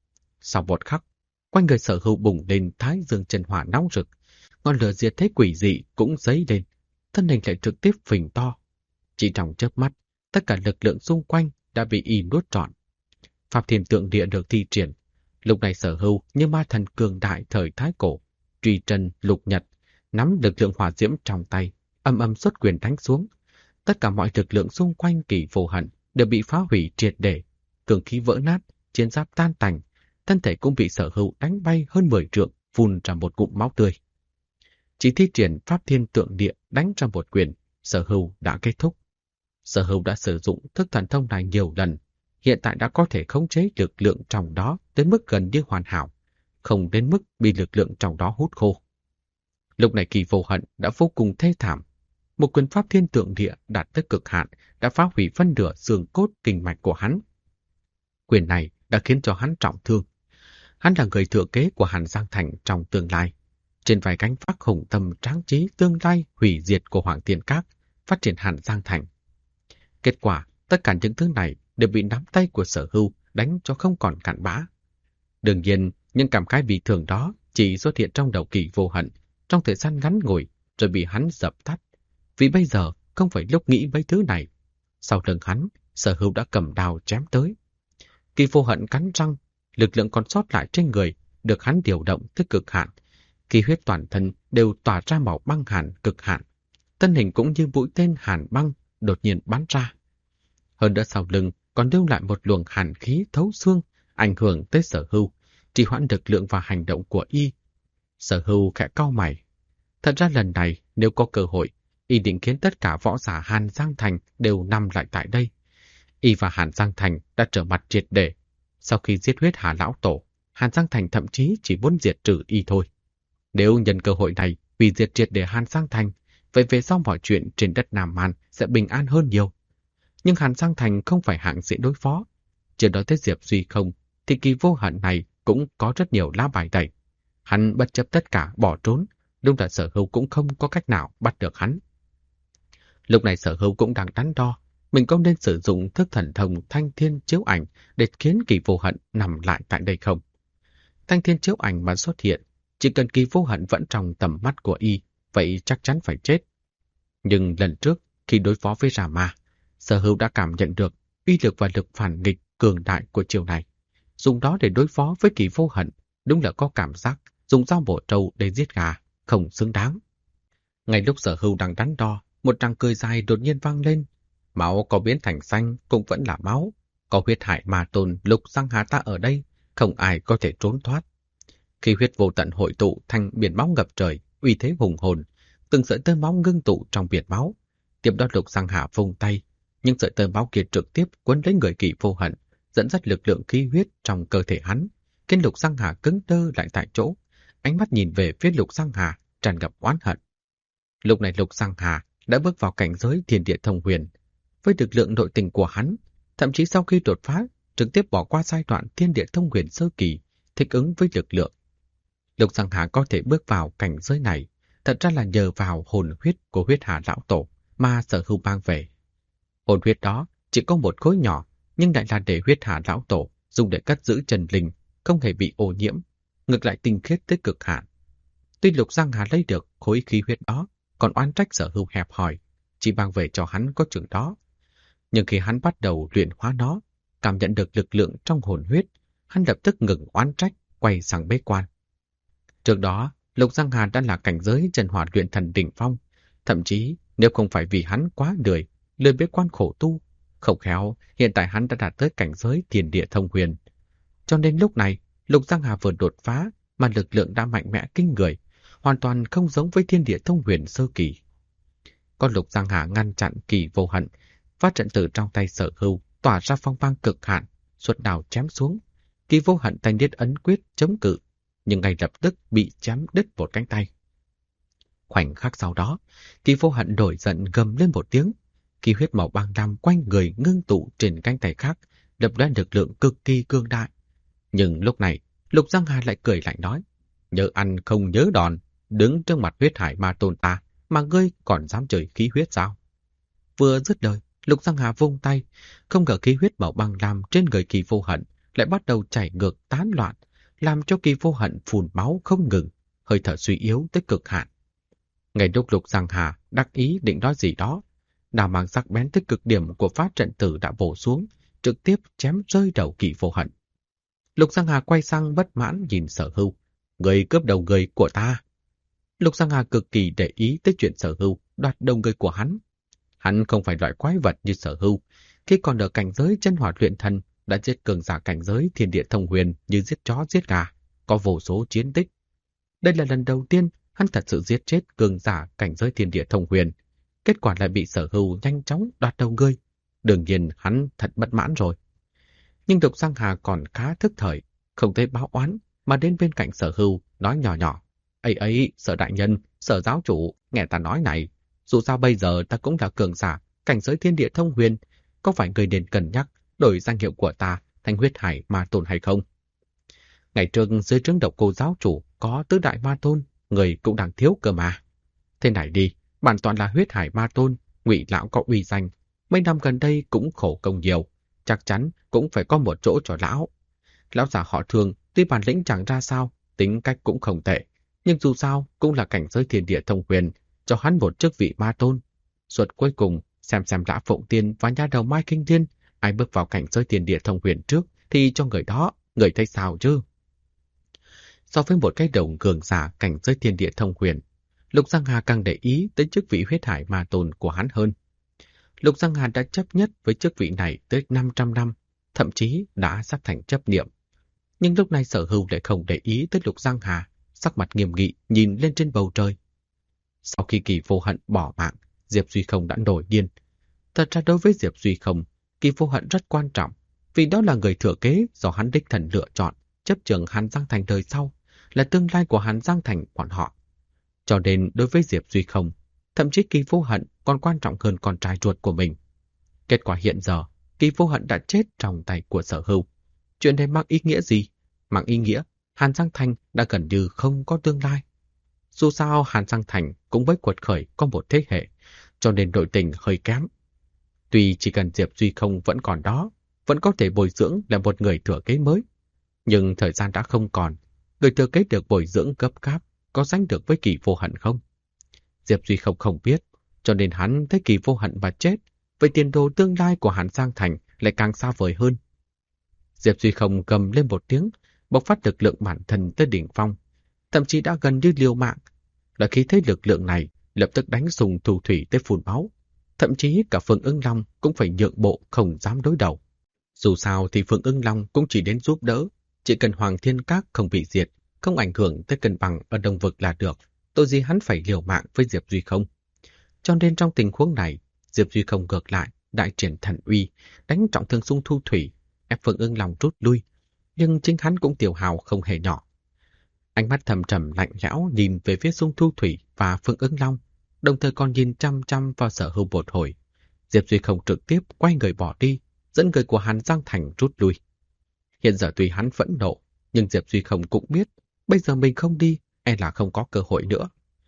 Sau một khắc, quanh người Sở Hưu bùng lên thái dương chân hỏa nóng rực, ngọn lửa diệt thế quỷ dị cũng dấy lên, thân hình lại trực tiếp phình to. Chỉ trong chớp mắt, tất cả lực lượng xung quanh đã bị y nuốt trọn. Pháp Thiên Tượng Địa được thi triển. Lúc này Sở Hưu như ma thần cường đại thời thái cổ, truy trần lục nhật, nắm lực lượng hỏa diễm trong tay, âm âm xuất quyền đánh xuống. Tất cả mọi lực lượng xung quanh Kỳ Vô Hận đều bị phá hủy triệt để, cường khí vỡ nát, chiến giáp tan tành, thân thể cũng bị Sở Hưu đánh bay hơn 10 trượng, phun ra một ngụm máu tươi. Chỉ thi triển Pháp Thiên Tượng Địa đánh ra một quyền, Sở Hưu đã kết thúc. Sở Hưu đã sử dụng thức thần thông này nhiều lần, hiện tại đã có thể khống chế lực lượng trong đó đến mức gần như hoàn hảo, không đến mức bị lực lượng trong đó hút khô. Lúc này Kỳ Vô Hận đã vô cùng thê thảm. Một quyền Pháp Thiên Tượng Địa đạt tới cực hạn đã phá hủy phân nửa xương cốt kinh mạch của hắn. Quyền này đã khiến cho hắn trọng thương. Hắn là người thừa kế của Hàn Giang Thành trong tương lai. Trên vai gánh vác hùng tâm tráng trí tương lai hủy diệt của Hoàng Thiên Các, phát triển Hàn Giang Thành. Kết quả, tất cả những thứ này đều bị nắm tay của Sở Hưu đánh cho không còn cặn bã. Đương nhiên, những cảm khái bị thương đó chỉ xuất hiện trong đầu Kỳ Vô Hận trong thời gian ngắn ngủi rồi bị hắn dập tắt. Vì bây giờ không phải lúc nghĩ mấy thứ này. Sau lưng hắn, Sở Hưu đã cầm đao chém tới. Kỳ Vô Hận cắn răng, lực lượng còn sót lại trên người được hắn điều động tới cực hạn. Khí huyết toàn thân đều tỏa ra màu băng hàn cực hạn. Thân hình cũng như mũi tên hàn băng đột nhiên bắn ra. Hơn nữa sau lưng còn lưu lại một luồng hàn khí thấu xương, ảnh hưởng tới Sở Hưu, trì hoãn lực lượng và hành động của y. Sở Hưu khẽ cau mày. Thật ra lần này nếu có cơ hội, y định khiến tất cả võ giả Hàn Giang Thành đều nằm lại tại đây. Y và Hàn Giang Thành đã trở mặt triệt để. Sau khi giết huyết Hà Lão Tổ, Hàn Giang Thành thậm chí chỉ muốn diệt trừ y thôi. Nếu nhân cơ hội này hủy diệt triệt để Hàn Giang Thành, vậy về sau mọi chuyện trên đất Nam Man sẽ bình an hơn nhiều. Nhưng Hàn Giang Thành không phải hạng dễ đối phó. Chưa nói tới Diệp Duy không, thì Kỳ Vô Hận này cũng có rất nhiều lá bài tẩy. Hắn bất chấp tất cả bỏ trốn, đúng là Sở Hưu cũng không có cách nào bắt được hắn. Lúc này Sở Hưu cũng đang đắn đo, mình có nên sử dụng thức thần thông Thanh Thiên Chiếu Ảnh để khiến Kỳ Vô Hận nằm lại tại đây không? Thanh Thiên Chiếu Ảnh mà xuất hiện, chỉ cần Kỳ Vô Hận vẫn trong tầm mắt của y, vậy chắc chắn phải chết. Nhưng lần trước, khi đối phó với Rama, Sở Hưu đã cảm nhận được uy lực và lực phản nghịch cường đại của chiều này. Dùng đó để đối phó với Kỳ Vô Hận, đúng là có cảm giác dùng dao bổ trâu để giết gà, không xứng đáng. Ngay lúc Sở Hưu đang đắn đo, một tràng cười dài đột nhiên vang lên. Máu có biến thành xanh cũng vẫn là máu. Có huyết hải ma tôn Lục Giang Hà ta ở đây, không ai có thể trốn thoát. Khi huyết vô tận hội tụ thành biển máu ngập trời, uy thế hùng hồn, từng sợi tơ máu ngưng tụ trong biển máu. Tiếp đó Lục Giang Hà vung tay, nhưng sợi tơ máu kia trực tiếp quấn lấy người Kỳ Vô Hận, dẫn dắt lực lượng khí huyết trong cơ thể hắn, khiến Lục Giang Hà cứng đơ lại tại chỗ, ánh mắt nhìn về phía Lục Giang Hà tràn ngập oán hận. Lúc này Lục Giang Hà đã bước vào cảnh giới thiên địa thông huyền. Với lực lượng nội tình của hắn, thậm chí sau khi đột phá, trực tiếp bỏ qua giai đoạn thiên địa thông huyền sơ kỳ, thích ứng với lực lượng. Lục Giang Hà có thể bước vào cảnh giới này, thật ra là nhờ vào hồn huyết của huyết hà lão tổ mà Sở Hưu mang về. Hồn huyết đó chỉ có một khối nhỏ, nhưng lại là để huyết hà lão tổ dùng để cất giữ chân linh, không hề bị ô nhiễm, ngược lại tinh khiết tới cực hạn. Tuy Lục Giang Hà lấy được khối khí huyết đó, còn oán trách Sở Hưu hẹp hòi, chỉ mang về cho hắn có chừng đó. Nhưng khi hắn bắt đầu luyện hóa nó, cảm nhận được lực lượng trong hồn huyết, hắn lập tức ngừng oán trách, quay sang bế quan. Trước đó, Lục Giang Hà đã là cảnh giới chân hỏa luyện thần đỉnh phong, thậm chí nếu không phải vì hắn quá lười bế quan khổ tu, không khéo hiện tại hắn đã đạt tới cảnh giới thiên địa thông huyền. Cho nên lúc này, Lục Giang Hà vừa đột phá mà lực lượng đã mạnh mẽ kinh người, hoàn toàn không giống với thiên địa thông huyền sơ kỳ. Con Lục Giang Hà ngăn chặn Kỳ Vô Hận, phát trận tử trong tay Sở Hưu tỏa ra phong mang cực hạn, xuất đao chém xuống. Kỳ Vô Hận tay niết ấn quyết chống cự, nhưng ngay lập tức bị chém đứt một cánh tay. Khoảnh khắc sau đó, Kỳ Vô Hận nổi giận gầm lên một tiếng, khí huyết màu băng lam quanh người ngưng tụ trên cánh tay khác, đập ra lực lượng cực kỳ cương đại. Nhưng lúc này, Lục Giang Hà lại cười lạnh nói: "Nhớ ăn không nhớ đòn, đứng trước mặt huyết hải ma tôn ta mà ngươi còn dám chơi khí huyết sao?" Vừa dứt lời, Lục Giang Hà vung tay, không ngờ khí huyết màu băng lam trên người Kỳ Vô Hận lại bắt đầu chảy ngược tán loạn, làm cho Kỳ Vô Hận phun máu không ngừng, hơi thở suy yếu tới cực hạn. Ngay lúc Lục Giang Hà đắc ý định nói gì đó, đao mang sắc bén tới cực điểm của pháp trận tử đã bổ xuống, trực tiếp chém rơi đầu Kỳ Vô Hận. Lục Giang Hà quay sang bất mãn nhìn Sở Hưu: "Người cướp đầu người của ta." Lục Giang Hà cực kỳ để ý tới chuyện Sở Hưu đoạt đầu người của hắn. Hắn không phải loại quái vật như Sở Hưu, khi còn ở cảnh giới chân hỏa luyện thần đã giết cường giả cảnh giới thiên địa thông huyền như giết chó giết gà, có vô số chiến tích. Đây là lần đầu tiên hắn thật sự giết chết cường giả cảnh giới thiên địa thông huyền, kết quả lại bị Sở Hưu nhanh chóng đoạt đầu người. Đương nhiên hắn thật bất mãn rồi. Nhưng Lục Giang Hà còn khá thức thời, không thấy báo oán mà đến bên cạnh Sở Hưu nói nhỏ nhỏ: ấy, Sở đại nhân, Sở giáo chủ, nghe ta nói này, dù sao bây giờ ta cũng là cường giả cảnh giới thiên địa thông huyền, có phải người nên cân nhắc đổi danh hiệu của ta thành huyết hải ma tôn hay không? Ngày trước dưới trướng Độc Cô giáo chủ có tứ đại ma tôn, người cũng đang thiếu cơ mà. Thế này đi, bản toàn là huyết hải ma tôn, Ngụy lão có uy danh, mấy năm gần đây cũng khổ công nhiều, chắc chắn cũng phải có một chỗ cho lão. Lão già họ Thường tuy bản lĩnh chẳng ra sao, tính cách cũng không tệ, nhưng dù sao cũng là cảnh giới thiên địa thông huyền, cho hắn một chức vị ma tôn. Suốt cuối cùng xem Lã Phụng Tiên và nha đầu Mai Kinh Thiên ai bước vào cảnh giới thiên địa thông huyền trước thì cho người đó, người thấy sao chứ? So với một cái đầu cường giả cảnh giới thiên địa thông huyền, Lục Giang Hà càng để ý tới chức vị huyết hải ma tôn của hắn hơn. Lục Giang Hà đã chấp nhất với chức vị này tới 500 năm, thậm chí đã sắp thành chấp niệm. Nhưng lúc này Sở Hưu lại không để ý tới Lục Giang Hà, sắc mặt nghiêm nghị nhìn lên trên bầu trời. Sau khi Kỳ Vô Hận bỏ mạng, Diệp Duy Không đã nổi điên. Thật ra đối với Diệp Duy Không, Kỳ Vô Hận rất quan trọng, vì đó là người thừa kế do hắn đích thân lựa chọn, chấp trưởng Hàn Giang Thành đời sau, là tương lai của Hàn Giang Thành bọn họ. Cho nên đối với Diệp Duy Không, thậm chí Kỳ Vô Hận còn quan trọng hơn con trai ruột của mình. Kết quả hiện giờ, Kỳ Vô Hận đã chết trong tay của Sở Hưu. Chuyện này mang ý nghĩa gì? Mang ý nghĩa Hàn Giang Thành đã gần như không có tương lai. Dù sao Hàn Giang Thành cũng với quật khởi có một thế hệ, cho nên nội tình hơi kém. Tuy chỉ cần Diệp Duy Không vẫn còn đó, vẫn có thể bồi dưỡng là một người thừa kế mới. Nhưng thời gian đã không còn, người thừa kế được bồi dưỡng gấp gáp có sánh được với Kỳ Vô Hận không? Diệp Duy Không không biết, cho nên hắn thấy Kỳ Vô Hận mà chết, vậy tiền đồ tương lai của Hàn Giang Thành lại càng xa vời hơn. Diệp Duy Không gầm lên một tiếng, bộc phát lực lượng bản thân tới đỉnh phong, thậm chí đã gần như liều mạng. Là khi thấy lực lượng này, lập tức đánh sùng thù thủy tới phun máu. Thậm chí cả Phượng Ưng Long cũng phải nhượng bộ không dám đối đầu. Dù sao thì Phượng Ưng Long cũng chỉ đến giúp đỡ, chỉ cần Hoàng Thiên Các không bị diệt, không ảnh hưởng tới cân bằng ở Đông Vực là được, tội gì hắn phải liều mạng với Diệp Duy Không. Cho nên trong tình huống này, Diệp Duy Không ngược lại, đại triển thần uy, đánh trọng thương Dung Thu Thủy, ép Phương Ưng Long rút lui, nhưng chính hắn cũng tiêu hào không hề nhỏ. Ánh mắt thầm trầm lạnh lẽo nhìn về phía Dung Thu Thủy và Phương Ưng Long, đồng thời còn nhìn chăm chăm vào Sở Hưu một hồi. Diệp Duy Không trực tiếp quay người bỏ đi, dẫn người của Hàn Giang Thành rút lui. Hiện giờ tuy hắn phẫn nộ, nhưng Diệp Duy Không cũng biết, bây giờ mình không đi, e là không có cơ hội nữa.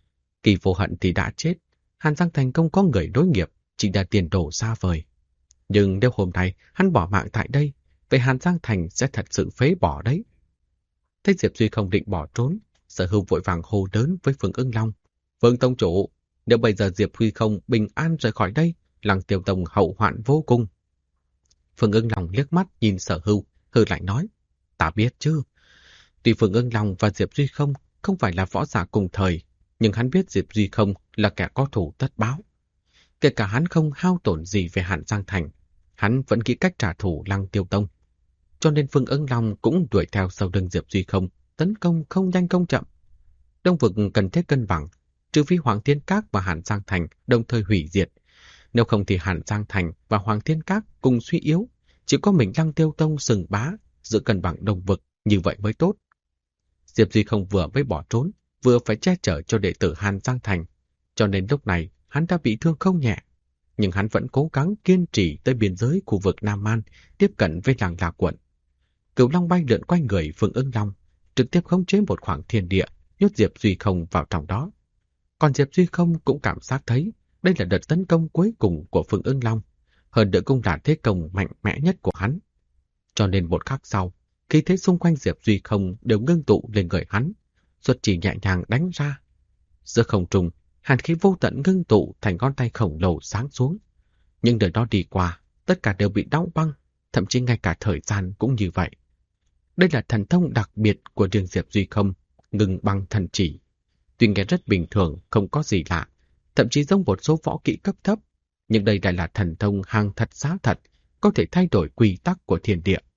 Kỳ Vô Hận thì đã chết, Hàn Giang Thành không có người nối nghiệp, chỉ là tiền đồ xa vời. Nhưng nếu hôm nay hắn bỏ mạng tại đây, vậy Hàn Giang Thành sẽ thật sự phế bỏ đấy. Thấy Diệp Duy Không định bỏ trốn, Sở Hưu vội vàng hô lớn với Phương Ưng Long. Vương Tông Chủ, nếu bây giờ Diệp Duy Không bình an rời khỏi đây, Lăng Tiêu Tông hậu hoạn vô cùng. Phương Ưng Long liếc mắt nhìn Sở Hưu, hừ lạnh nói. Ta biết chứ. Tuy Phương Ưng Long và Diệp Duy không phải là võ giả cùng thời, nhưng hắn biết Diệp Duy Không là kẻ có thủ tất báo. Kể cả hắn không hao tổn gì về Hàn Giang Thành, hắn vẫn nghĩ cách trả thù Lăng Tiêu Tông. Cho nên Phương Ưng Long cũng đuổi theo sau lưng Diệp Duy Không, tấn công không nhanh không chậm. Đông vực cần thiết cân bằng, trừ phi Hoàng Thiên Các và Hàn Giang Thành đồng thời hủy diệt. Nếu không thì Hàn Giang Thành và Hoàng Thiên Các cùng suy yếu, chỉ có mình Lăng Tiêu Tông sừng bá, giữ cân bằng đông vực, như vậy mới tốt. Diệp Duy Không vừa mới bỏ trốn, vừa phải che chở cho đệ tử Hàn Giang Thành, cho nên lúc này hắn đã bị thương không nhẹ. Nhưng hắn vẫn cố gắng kiên trì tới biên giới khu vực Nam Man, tiếp cận với làng Lạc Quận. Cửu Long bay lượn quanh người Phương Ưng Long, trực tiếp khống chế một khoảng thiên địa, nhốt Diệp Duy Không vào trong đó. Còn Diệp Duy Không cũng cảm giác thấy đây là đợt tấn công cuối cùng của Phương Ưng Long, hơn nữa cũng là thế công mạnh mẽ nhất của hắn. Cho nên một khắc sau, khí thế xung quanh Diệp Duy Không đều ngưng tụ lên người hắn, xuất chỉ nhẹ nhàng đánh ra. Giữa không trung, hàn khí vô tận ngưng tụ thành ngón tay khổng lồ sáng xuống. Nhưng đời đó đi qua, tất cả đều bị đóng băng, thậm chí ngay cả thời gian cũng như vậy. Đây là thần thông đặc biệt của riêng Diệp Duy Không, ngừng băng thần chỉ. Tuy nghe rất bình thường, không có gì lạ, thậm chí giống một số võ kỹ cấp thấp, nhưng đây lại là thần thông hàng thật giá thật, có thể thay đổi quy tắc của thiên địa.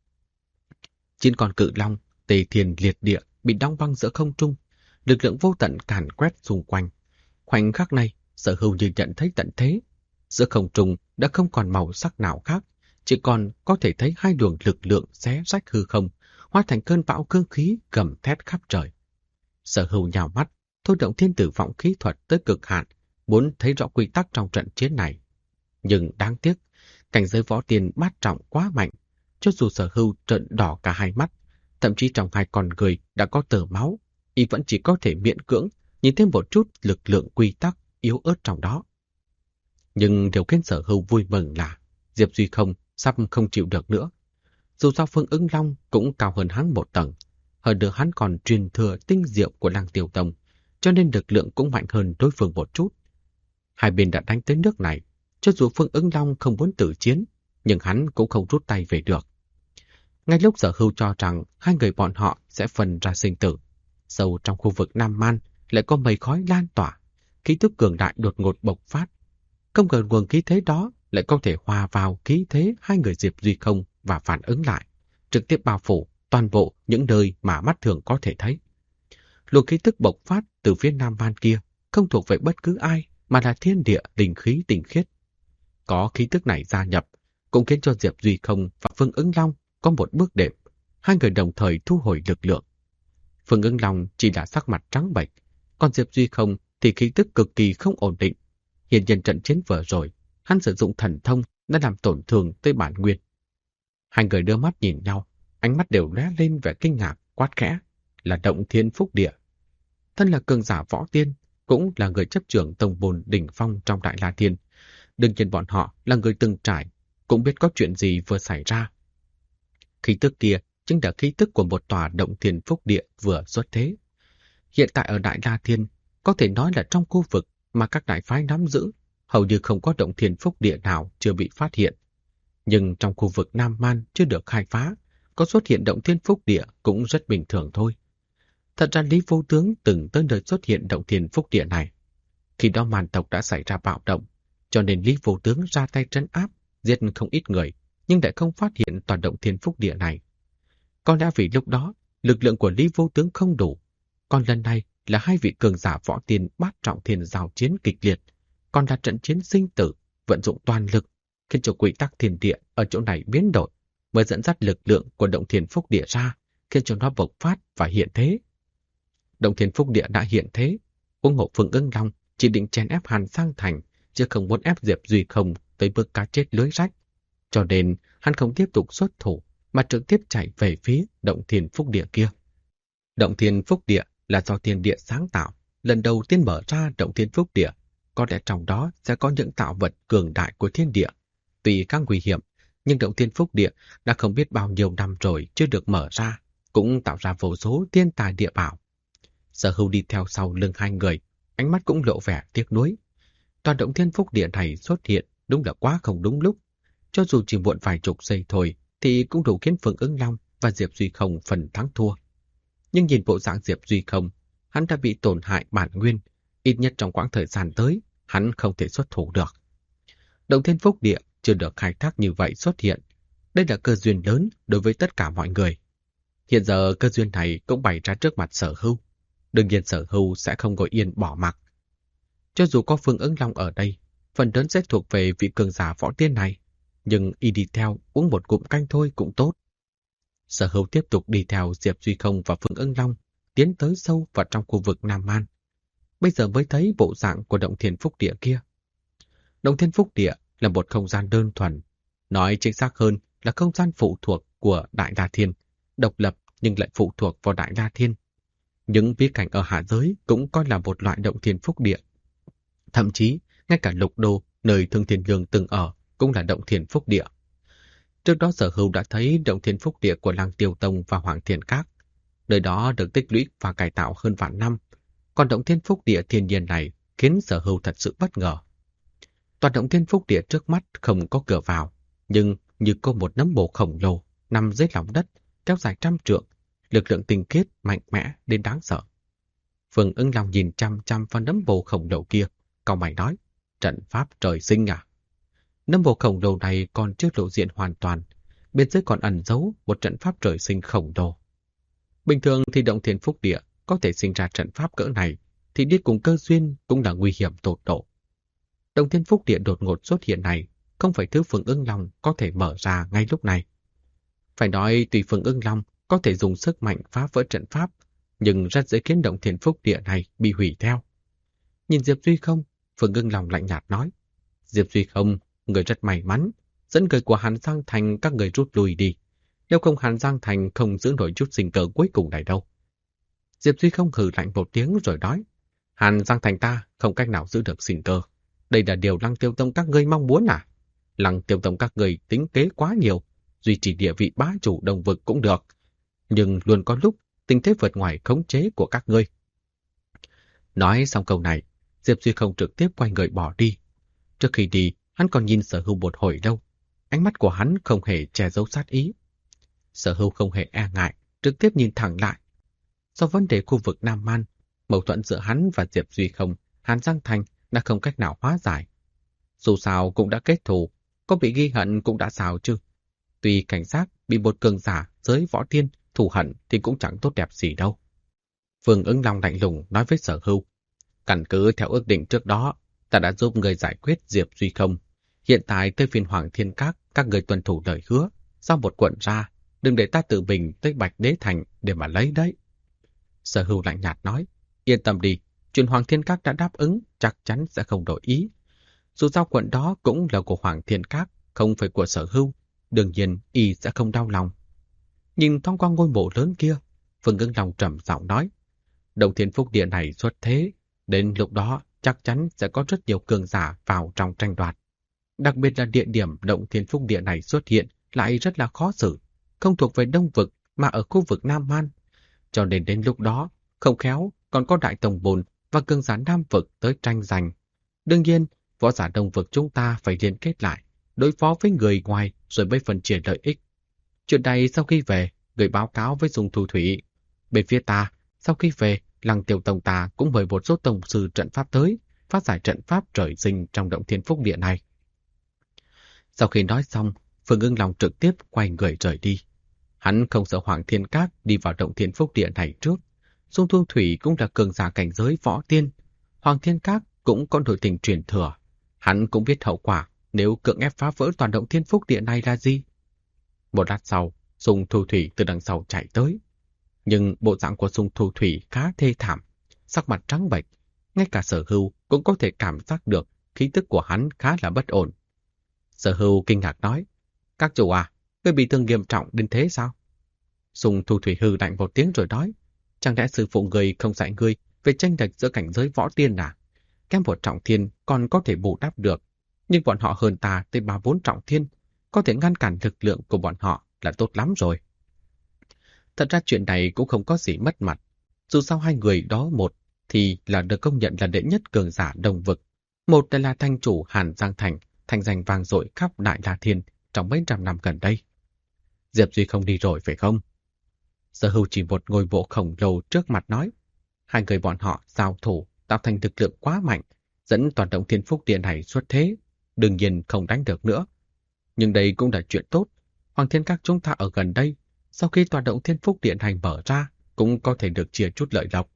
9 con cự long, tề thiên liệt địa bị đóng băng giữa không trung, lực lượng vô tận càn quét xung quanh. Khoảnh khắc này, Sở Hưu như nhận thấy tận thế. Giữa không trung đã không còn màu sắc nào khác, chỉ còn có thể thấy hai luồng lực lượng xé rách hư không, hóa thành cơn bão cương khí gầm thét khắp trời. Sở Hưu nhào mắt, thôi động thiên tử vọng khí thuật tới cực hạn, muốn thấy rõ quy tắc trong trận chiến này. Nhưng đáng tiếc, cảnh giới võ tiên bát trọng quá mạnh, cho dù Sở Hưu trợn đỏ cả hai mắt, thậm chí trong hai con người đã có tờ máu, y vẫn chỉ có thể miễn cưỡng nhìn thêm một chút lực lượng quy tắc yếu ớt trong đó. Nhưng điều khiến Sở Hưu vui mừng là Diệp Duy Không sắp không chịu được nữa. Dù sao Phương Ưng Long cũng cao hơn hắn một tầng, hơn nữa hắn còn truyền thừa tinh diệu của Lăng Tiêu Tông, cho nên lực lượng cũng mạnh hơn đối phương một chút. Hai bên đã đánh tới nước này, cho dù Phương Ưng Long không muốn tử chiến, nhưng hắn cũng không rút tay về được. Ngay lúc Sở Hưu cho rằng hai người bọn họ sẽ phân ra sinh tử, sâu trong khu vực Nam Man lại có mây khói lan tỏa, khí tức cường đại đột ngột bộc phát. Không ngờ nguồn khí thế đó lại có thể hòa vào khí thế hai người Diệp Duy Không và phản ứng lại, trực tiếp bao phủ toàn bộ những nơi mà mắt thường có thể thấy. Luồng khí tức bộc phát từ phía Nam Man kia không thuộc về bất cứ ai, mà là thiên địa linh khí tinh khiết. Có khí tức này gia nhập, cũng khiến cho Diệp Duy Không và Phương Ưng Long có một bước đệm, hai người đồng thời thu hồi lực lượng. Phương Ưng Long chỉ là sắc mặt trắng bệch, còn Diệp Duy Không thì khí tức cực kỳ không ổn định. Hiện nhiên trận chiến vừa rồi, hắn sử dụng thần thông đã làm tổn thương tới bản nguyên. Hai người đưa mắt nhìn nhau, ánh mắt đều lóe lên vẻ kinh ngạc, quát khẽ, là Động Thiên Phúc Địa. Thân là cường giả võ tiên, cũng là người chấp trưởng tông môn đỉnh phong trong Đại La Thiên. Đương nhiên bọn họ là người từng trải, cũng biết có chuyện gì vừa xảy ra. Khí tức kia chính là khí tức của một tòa Động Thiên Phúc Địa vừa xuất thế. Hiện tại ở Đại La Thiên, có thể nói là trong khu vực mà các đại phái nắm giữ, hầu như không có Động Thiên Phúc Địa nào chưa bị phát hiện. Nhưng trong khu vực Nam Man chưa được khai phá, có xuất hiện Động Thiên Phúc Địa cũng rất bình thường thôi. Thật ra Lý Vô Tướng từng tới nơi xuất hiện Động Thiên Phúc Địa này. Khi đó Man tộc đã xảy ra bạo động, cho nên Lý Vô Tướng ra tay trấn áp, giết không ít người, nhưng lại không phát hiện tòa Động Thiên Phúc Địa này. Có lẽ vì lúc đó, lực lượng của Lý Vô Tướng không đủ, còn lần này là hai vị cường giả võ tiên bát trọng thiên giao chiến kịch liệt, còn là trận chiến sinh tử, vận dụng toàn lực, khiến cho quy tắc thiên địa ở chỗ này biến đổi, mới dẫn dắt lực lượng của Động Thiên Phúc Địa ra, khiến cho nó bộc phát và hiện thế. Động Thiên Phúc Địa đã hiện thế, huống hộ Phương Ưng Long chỉ định chèn ép Hàn Giang Thành, chứ không muốn ép Diệp Duy Không tới bước cá chết lưới rách. Cho nên hắn không tiếp tục xuất thủ, mà trực tiếp chạy về phía Động Thiên Phúc Địa kia. Động Thiên Phúc Địa là do thiên địa sáng tạo, lần đầu tiên mở ra Động Thiên Phúc Địa, có lẽ trong đó sẽ có những tạo vật cường đại của thiên địa. Tuy khá nguy hiểm, nhưng Động Thiên Phúc Địa đã không biết bao nhiêu năm rồi chưa được mở ra, cũng tạo ra vô số thiên tài địa bảo. Sở Hưu đi theo sau lưng hai người, ánh mắt cũng lộ vẻ tiếc nuối. Toàn Động Thiên Phúc Địa này xuất hiện đúng là quá không đúng lúc. Cho dù chỉ muộn vài chục giây thôi, thì cũng đủ khiến Phương Ưng Long và Diệp Duy Không phần thắng thua. Nhưng nhìn bộ dạng Diệp Duy Không, hắn đã bị tổn hại bản nguyên, ít nhất trong quãng thời gian tới, hắn không thể xuất thủ được. Động Thiên Phúc Địa chưa được khai thác như vậy xuất hiện. Đây là cơ duyên lớn đối với tất cả mọi người. Hiện giờ cơ duyên này cũng bày ra trước mặt Sở Hưu. Đương nhiên Sở Hưu sẽ không ngồi yên bỏ mặc. Cho dù có Phương Ưng Long ở đây, phần lớn sẽ thuộc về vị cường giả võ tiên này, nhưng y đi theo uống một cụm canh thôi cũng tốt. Sở Hưu tiếp tục đi theo Diệp Duy Không và Phương Ưng Long, tiến tới sâu vào trong khu vực Nam Man. Bây giờ mới thấy bộ dạng của Động Thiên Phúc Địa kia. Động Thiên Phúc Địa là một không gian đơn thuần, nói chính xác hơn là không gian phụ thuộc của Đại La Thiên, độc lập nhưng lại phụ thuộc vào Đại La Thiên. Những bí cảnh ở hạ giới cũng coi là một loại Động Thiên Phúc Địa. Thậm chí, ngay cả Lục Đô, nơi Thương Thiên Lương từng ở, cũng là Động Thiên Phúc Địa. Trước đó Sở Hưu đã thấy Động Thiên Phúc Địa của Lăng Tiêu Tông và Hoàng Thiên Các. Nơi đó được tích lũy và cải tạo hơn vạn năm. Còn Động Thiên Phúc Địa thiên nhiên này khiến Sở Hưu thật sự bất ngờ. Toàn Động Thiên Phúc Địa trước mắt không có cửa vào, nhưng như có một nấm mồ khổng lồ nằm dưới lòng đất, kéo dài 100 trượng, lực lượng tinh khiết mạnh mẽ đến đáng sợ. Phương Ưng Long nhìn chăm chăm vào nấm mồ khổng lồ kia, cau mày nói: trận pháp trời sinh à? Nấm mồ khổng lồ này còn chưa lộ diện hoàn toàn, bên dưới còn ẩn giấu một trận pháp trời sinh khổng lồ. Bình thường thì Động Thiên Phúc Địa có thể sinh ra trận pháp cỡ này, thì đi cùng cơ duyên cũng là nguy hiểm tột độ. Động Thiên Phúc Địa đột ngột xuất hiện này không phải thứ Phương Ưng Long có thể mở ra ngay lúc này. Phải nói tùy Phương Ưng Long có thể dùng sức mạnh phá vỡ trận pháp, nhưng rất dễ khiến Động Thiên Phúc Địa này bị hủy theo. Nhìn Diệp Duy Không, Phương Ưng Long lạnh nhạt nói: Diệp Duy Không, người rất may mắn, dẫn người của Hàn Giang Thành các người rút lui đi. Nếu không Hàn Giang Thành không giữ nổi chút sinh cơ cuối cùng này đâu. Diệp Duy Không hừ lạnh một tiếng rồi nói: Hàn Giang Thành ta không cách nào giữ được sinh cơ. Đây là điều Lăng Tiêu Tông các ngươi mong muốn à? Lăng Tiêu Tông các ngươi tính kế quá nhiều, duy trì địa vị bá chủ Đông Vực cũng được. Nhưng luôn có lúc tình thế vượt ngoài khống chế của các ngươi. Nói xong câu này, Diệp Duy Không trực tiếp quay người bỏ đi. Trước khi đi, hắn còn nhìn Sở Hưu một hồi lâu. Ánh mắt của hắn không hề che giấu sát ý. Sở Hưu không hề e ngại, trực tiếp nhìn thẳng lại. Do vấn đề khu vực Nam Man, mâu thuẫn giữa hắn và Diệp Duy Không, Hàn Giang Thành đã không cách nào hóa giải. Dù sao cũng đã kết thù, có bị ghi hận cũng đã sao chứ. Tuy cảnh sát bị một cường giả giới võ thiên thù hận thì cũng chẳng tốt đẹp gì đâu. Phương Ưng Long lạnh lùng nói với Sở Hưu: căn cứ theo ước định trước đó, ta đã giúp người giải quyết Diệp Duy Không. Hiện tại tới phiên Hoàng Thiên các người tuân thủ lời hứa, giao một quận ra, đừng để ta tự mình tới Bạch Đế Thành để mà lấy đấy. Sở Hưu lạnh nhạt nói: yên tâm đi, chuyện Hoàng Thiên Các đã đáp ứng chắc chắn sẽ không đổi ý. Dù giao quận đó cũng là của Hoàng Thiên Các, không phải của Sở Hưu, đương nhiên y sẽ không đau lòng. Nhìn thoáng qua ngôi mộ lớn kia, Phương Ưng Long trầm giọng nói: Động Thiên Phúc Địa này xuất thế, đến lúc đó chắc chắn sẽ có rất nhiều cường giả vào trong tranh đoạt. Đặc biệt là địa điểm Động Thiên Phúc Địa này xuất hiện lại rất là khó xử, không thuộc về Đông Vực mà ở khu vực Nam Man. Cho nên đến lúc đó, không khéo còn có Đại Tổng Bồn và cường giả Nam Vực tới tranh giành. Đương nhiên, võ giả Đông Vực chúng ta phải liên kết lại, đối phó với người ngoài rồi mới phân chia lợi ích. Chuyện này sau khi về, gửi báo cáo với Dung Thu Thủy. Bên phía ta, sau khi về, Lăng Tiêu Tông ta cũng mời một số tổng sư trận pháp tới, phát giải trận pháp trời sinh trong Động Thiên Phúc Địa này. Sau khi nói xong, Phương Ưng Long trực tiếp quay người rời đi. Hắn không sợ Hoàng Thiên Các đi vào Động Thiên Phúc Địa này trước, Dung Thu Thủy cũng là cường giả cảnh giới võ tiên. Hoàng Thiên Các cũng có nội tình truyền thừa. Hắn cũng biết hậu quả nếu cưỡng ép phá vỡ toàn động Thiên Phúc Địa này là gì. Một lát sau, Dung Thu Thủy từ đằng sau chạy tới. Nhưng bộ dạng của Dung Thu Thủy khá thê thảm, sắc mặt trắng bệch. Ngay cả Sở Hưu cũng có thể cảm giác được khí tức của hắn khá là bất ổn. Sở Hưu kinh ngạc nói, các chủ à, ngươi bị thương nghiêm trọng đến thế sao? Dung Thu Thủy hừ lạnh một tiếng rồi nói, chẳng lẽ sư phụ ngươi không dạy ngươi về chênh lệch giữa cảnh giới võ tiên à? Kém một trọng thiên còn có thể bù đắp được, nhưng bọn họ hơn ta tới 3-4 trọng thiên, có thể ngăn cản lực lượng của bọn họ là tốt lắm rồi. Thật ra chuyện này cũng không có gì mất mặt, dù sao hai người đó một thì là được công nhận là đệ nhất cường giả Đông Vực, một là thanh chủ Hàn Giang Thành, thành danh vang dội khắp Đại La Thiên trong mấy trăm năm gần đây. Diệp Duy không đi rồi phải không? Sở Hưu chỉ một ngôi mộ khổng lồ trước mặt nói, hai người bọn họ giao thủ tạo thành lực lượng quá mạnh, dẫn toàn động Thiên Phúc Địa này xuất thế, đương nhiên không đánh được nữa. Nhưng đây cũng là chuyện tốt, Hoàng Thiên Các chúng ta ở gần đây, sau khi toàn động Thiên Phúc Địa này mở ra, cũng có thể được chia chút lợi lộc.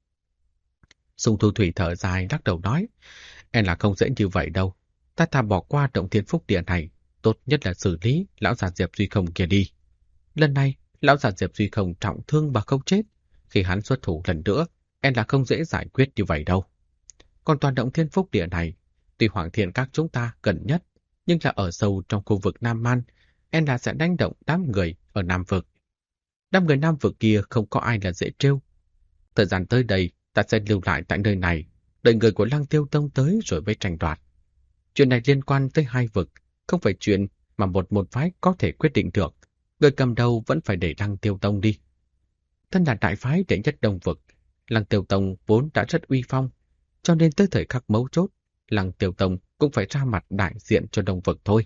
Dung Thu Thủy thở dài lắc đầu nói, em là không dễ như vậy đâu, ta thà bỏ qua động Thiên Phúc Địa này, tốt nhất là xử lý lão già Diệp Duy không kia đi. Lần này, lão già Diệp Duy không trọng thương và không chết, khi hắn xuất thủ lần nữa, em là không dễ giải quyết như vậy đâu. Còn toàn động Thiên Phúc Địa này, tuy Hoàng Thiên Các chúng ta gần nhất, nhưng là ở sâu trong khu vực Nam Man, em là sẽ đánh động đám người ở Nam Vực. Đám người Nam Vực kia không có ai là dễ trêu. Thời gian tới đây, ta sẽ lưu lại tại nơi này, đợi người của Lăng Tiêu Tông tới rồi mới tranh đoạt. Chuyện này liên quan tới hai vực, không phải chuyện mà một phái có thể quyết định được. Người cầm đầu vẫn phải để Lăng Tiêu Tông đi. Thân là đại phái đệ nhất Đông Vực, Lăng Tiêu Tông vốn đã rất uy phong, cho nên tới thời khắc mấu chốt, Lăng Tiêu Tông cũng phải ra mặt đại diện cho Đông Vực thôi.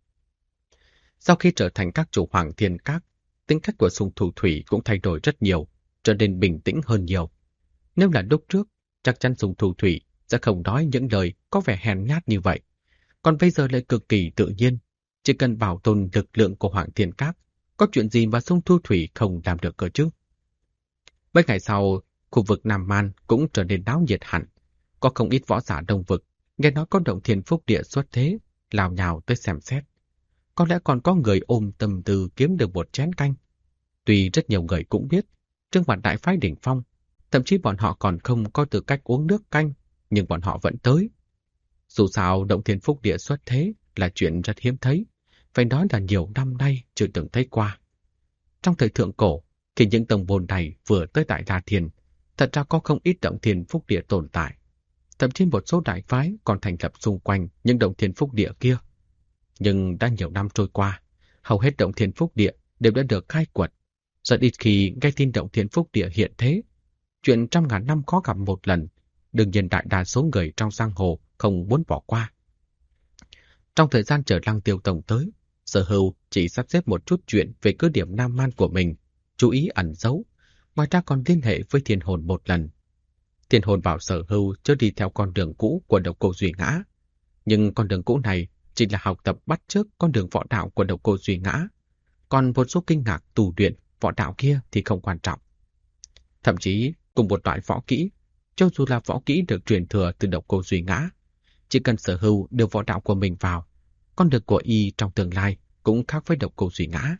Sau khi trở thành các chủ Hoàng Thiên Các, tính cách của Dung Thu Thủy cũng thay đổi rất nhiều, trở nên bình tĩnh hơn nhiều. Nếu là lúc trước, chắc chắn Dung Thu Thủy sẽ không nói những lời có vẻ hèn nhát như vậy. Còn bây giờ lại cực kỳ tự nhiên, chỉ cần bảo tồn lực lượng của Hoàng Thiên Các, có chuyện gì mà Dung Thu Thủy không làm được cơ chứ? Mấy ngày sau, khu vực Nam Man cũng trở nên náo nhiệt hẳn. Có không ít võ giả Đông Vực, nghe nói có động Thiên Phúc Địa xuất thế, lao nhào tới xem xét. Có lẽ còn có người ôm tâm tư kiếm được một chén canh. Tuy rất nhiều người cũng biết, trước mặt đại phái đỉnh phong, thậm chí bọn họ còn không có tư cách uống nước canh, nhưng bọn họ vẫn tới. Dù sao, động Thiên Phúc Địa xuất thế là chuyện rất hiếm thấy, phải nói là nhiều năm nay chưa từng thấy qua. Trong thời thượng cổ, khi những tông môn này vừa tới Đại La Thiên, thật ra có không ít động Thiên Phúc Địa tồn tại. Thậm chí một số đại phái còn thành lập xung quanh những động Thiên Phúc Địa kia. Nhưng đã nhiều năm trôi qua, hầu hết động Thiên Phúc Địa đều đã được khai quật. Rất ít khi nghe tin động Thiên Phúc Địa hiện thế. Chuyện trăm ngàn năm khó gặp một lần, đương nhiên đại đa số người trong giang hồ không muốn bỏ qua. Trong thời gian chờ Lăng Tiêu Tông tới, Sở Hưu chỉ sắp xếp một chút chuyện về cứ điểm Nam Man của mình, chú ý ẩn giấu, ngoài ra còn liên hệ với Thiên Hồn một lần. Thiên Hồn bảo Sở Hưu chưa đi theo con đường cũ của Độc Cô Duy Ngã, nhưng con đường cũ này chỉ là học tập bắt chước con đường võ đạo của Độc Cô Duy Ngã, còn một số kinh ngạc tu luyện võ đạo kia thì không quan trọng. Thậm chí cùng một loại võ kỹ, cho dù là võ kỹ được truyền thừa từ Độc Cô Duy Ngã, chỉ cần Sở Hưu đưa võ đạo của mình vào, con đường của y trong tương lai cũng khác với Độc Cô Duy Ngã.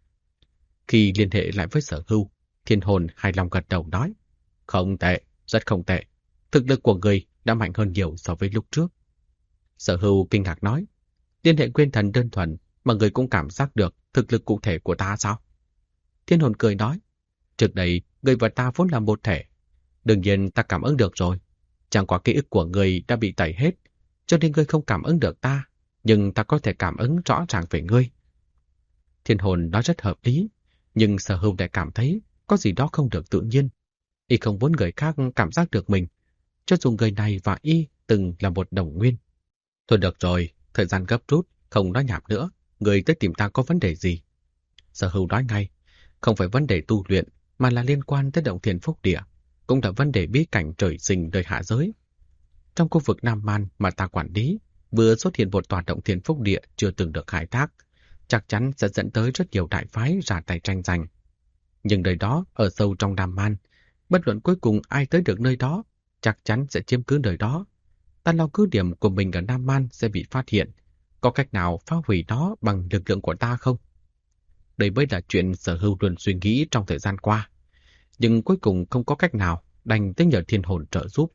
Khi liên hệ lại với Sở Hưu, Thiên Hồn hài lòng gật đầu nói, không tệ, rất không tệ, thực lực của người đã mạnh hơn nhiều so với lúc trước. Sở Hưu kinh ngạc nói, liên hệ nguyên thần đơn thuần mà người cũng cảm giác được thực lực cụ thể của ta sao? Thiên Hồn cười nói, trước đây người và ta vốn là một thể, đương nhiên ta cảm ứng được rồi. Chẳng qua ký ức của người đã bị tẩy hết, cho nên ngươi không cảm ứng được ta, nhưng ta có thể cảm ứng rõ ràng về ngươi. Thiên Hồn nói rất hợp lý, nhưng Sở Hưu lại cảm thấy có gì đó không được tự nhiên. Y không muốn người khác cảm giác được mình, cho dù người này và Y từng là một đồng nguyên. Thôi được rồi, thời gian gấp rút, không nói nhảm nữa, người tới tìm ta có vấn đề gì? Sở Hưu nói ngay, không phải vấn đề tu luyện, mà là liên quan tới động Thiên Phúc Địa, cũng là vấn đề bí cảnh trời sinh đời hạ giới. Trong khu vực Nam Man mà ta quản lý, vừa xuất hiện một tòa động Thiên Phúc Địa chưa từng được khai thác, chắc chắn sẽ dẫn tới rất nhiều đại phái ra tay tranh giành. Nhưng đời đó ở sâu trong Nam Man, Bất luận cuối cùng ai tới được nơi đó, chắc chắn sẽ chiếm cứ nơi đó. Tan Long cứ điểm của mình ở Nam Man sẽ bị phát hiện. Có cách nào phá hủy nó bằng lực lượng của ta không? Đây mới là chuyện Sở Hưu luôn suy nghĩ trong thời gian qua. Nhưng cuối cùng không có cách nào, đành tới nhờ thiên hồn trợ giúp.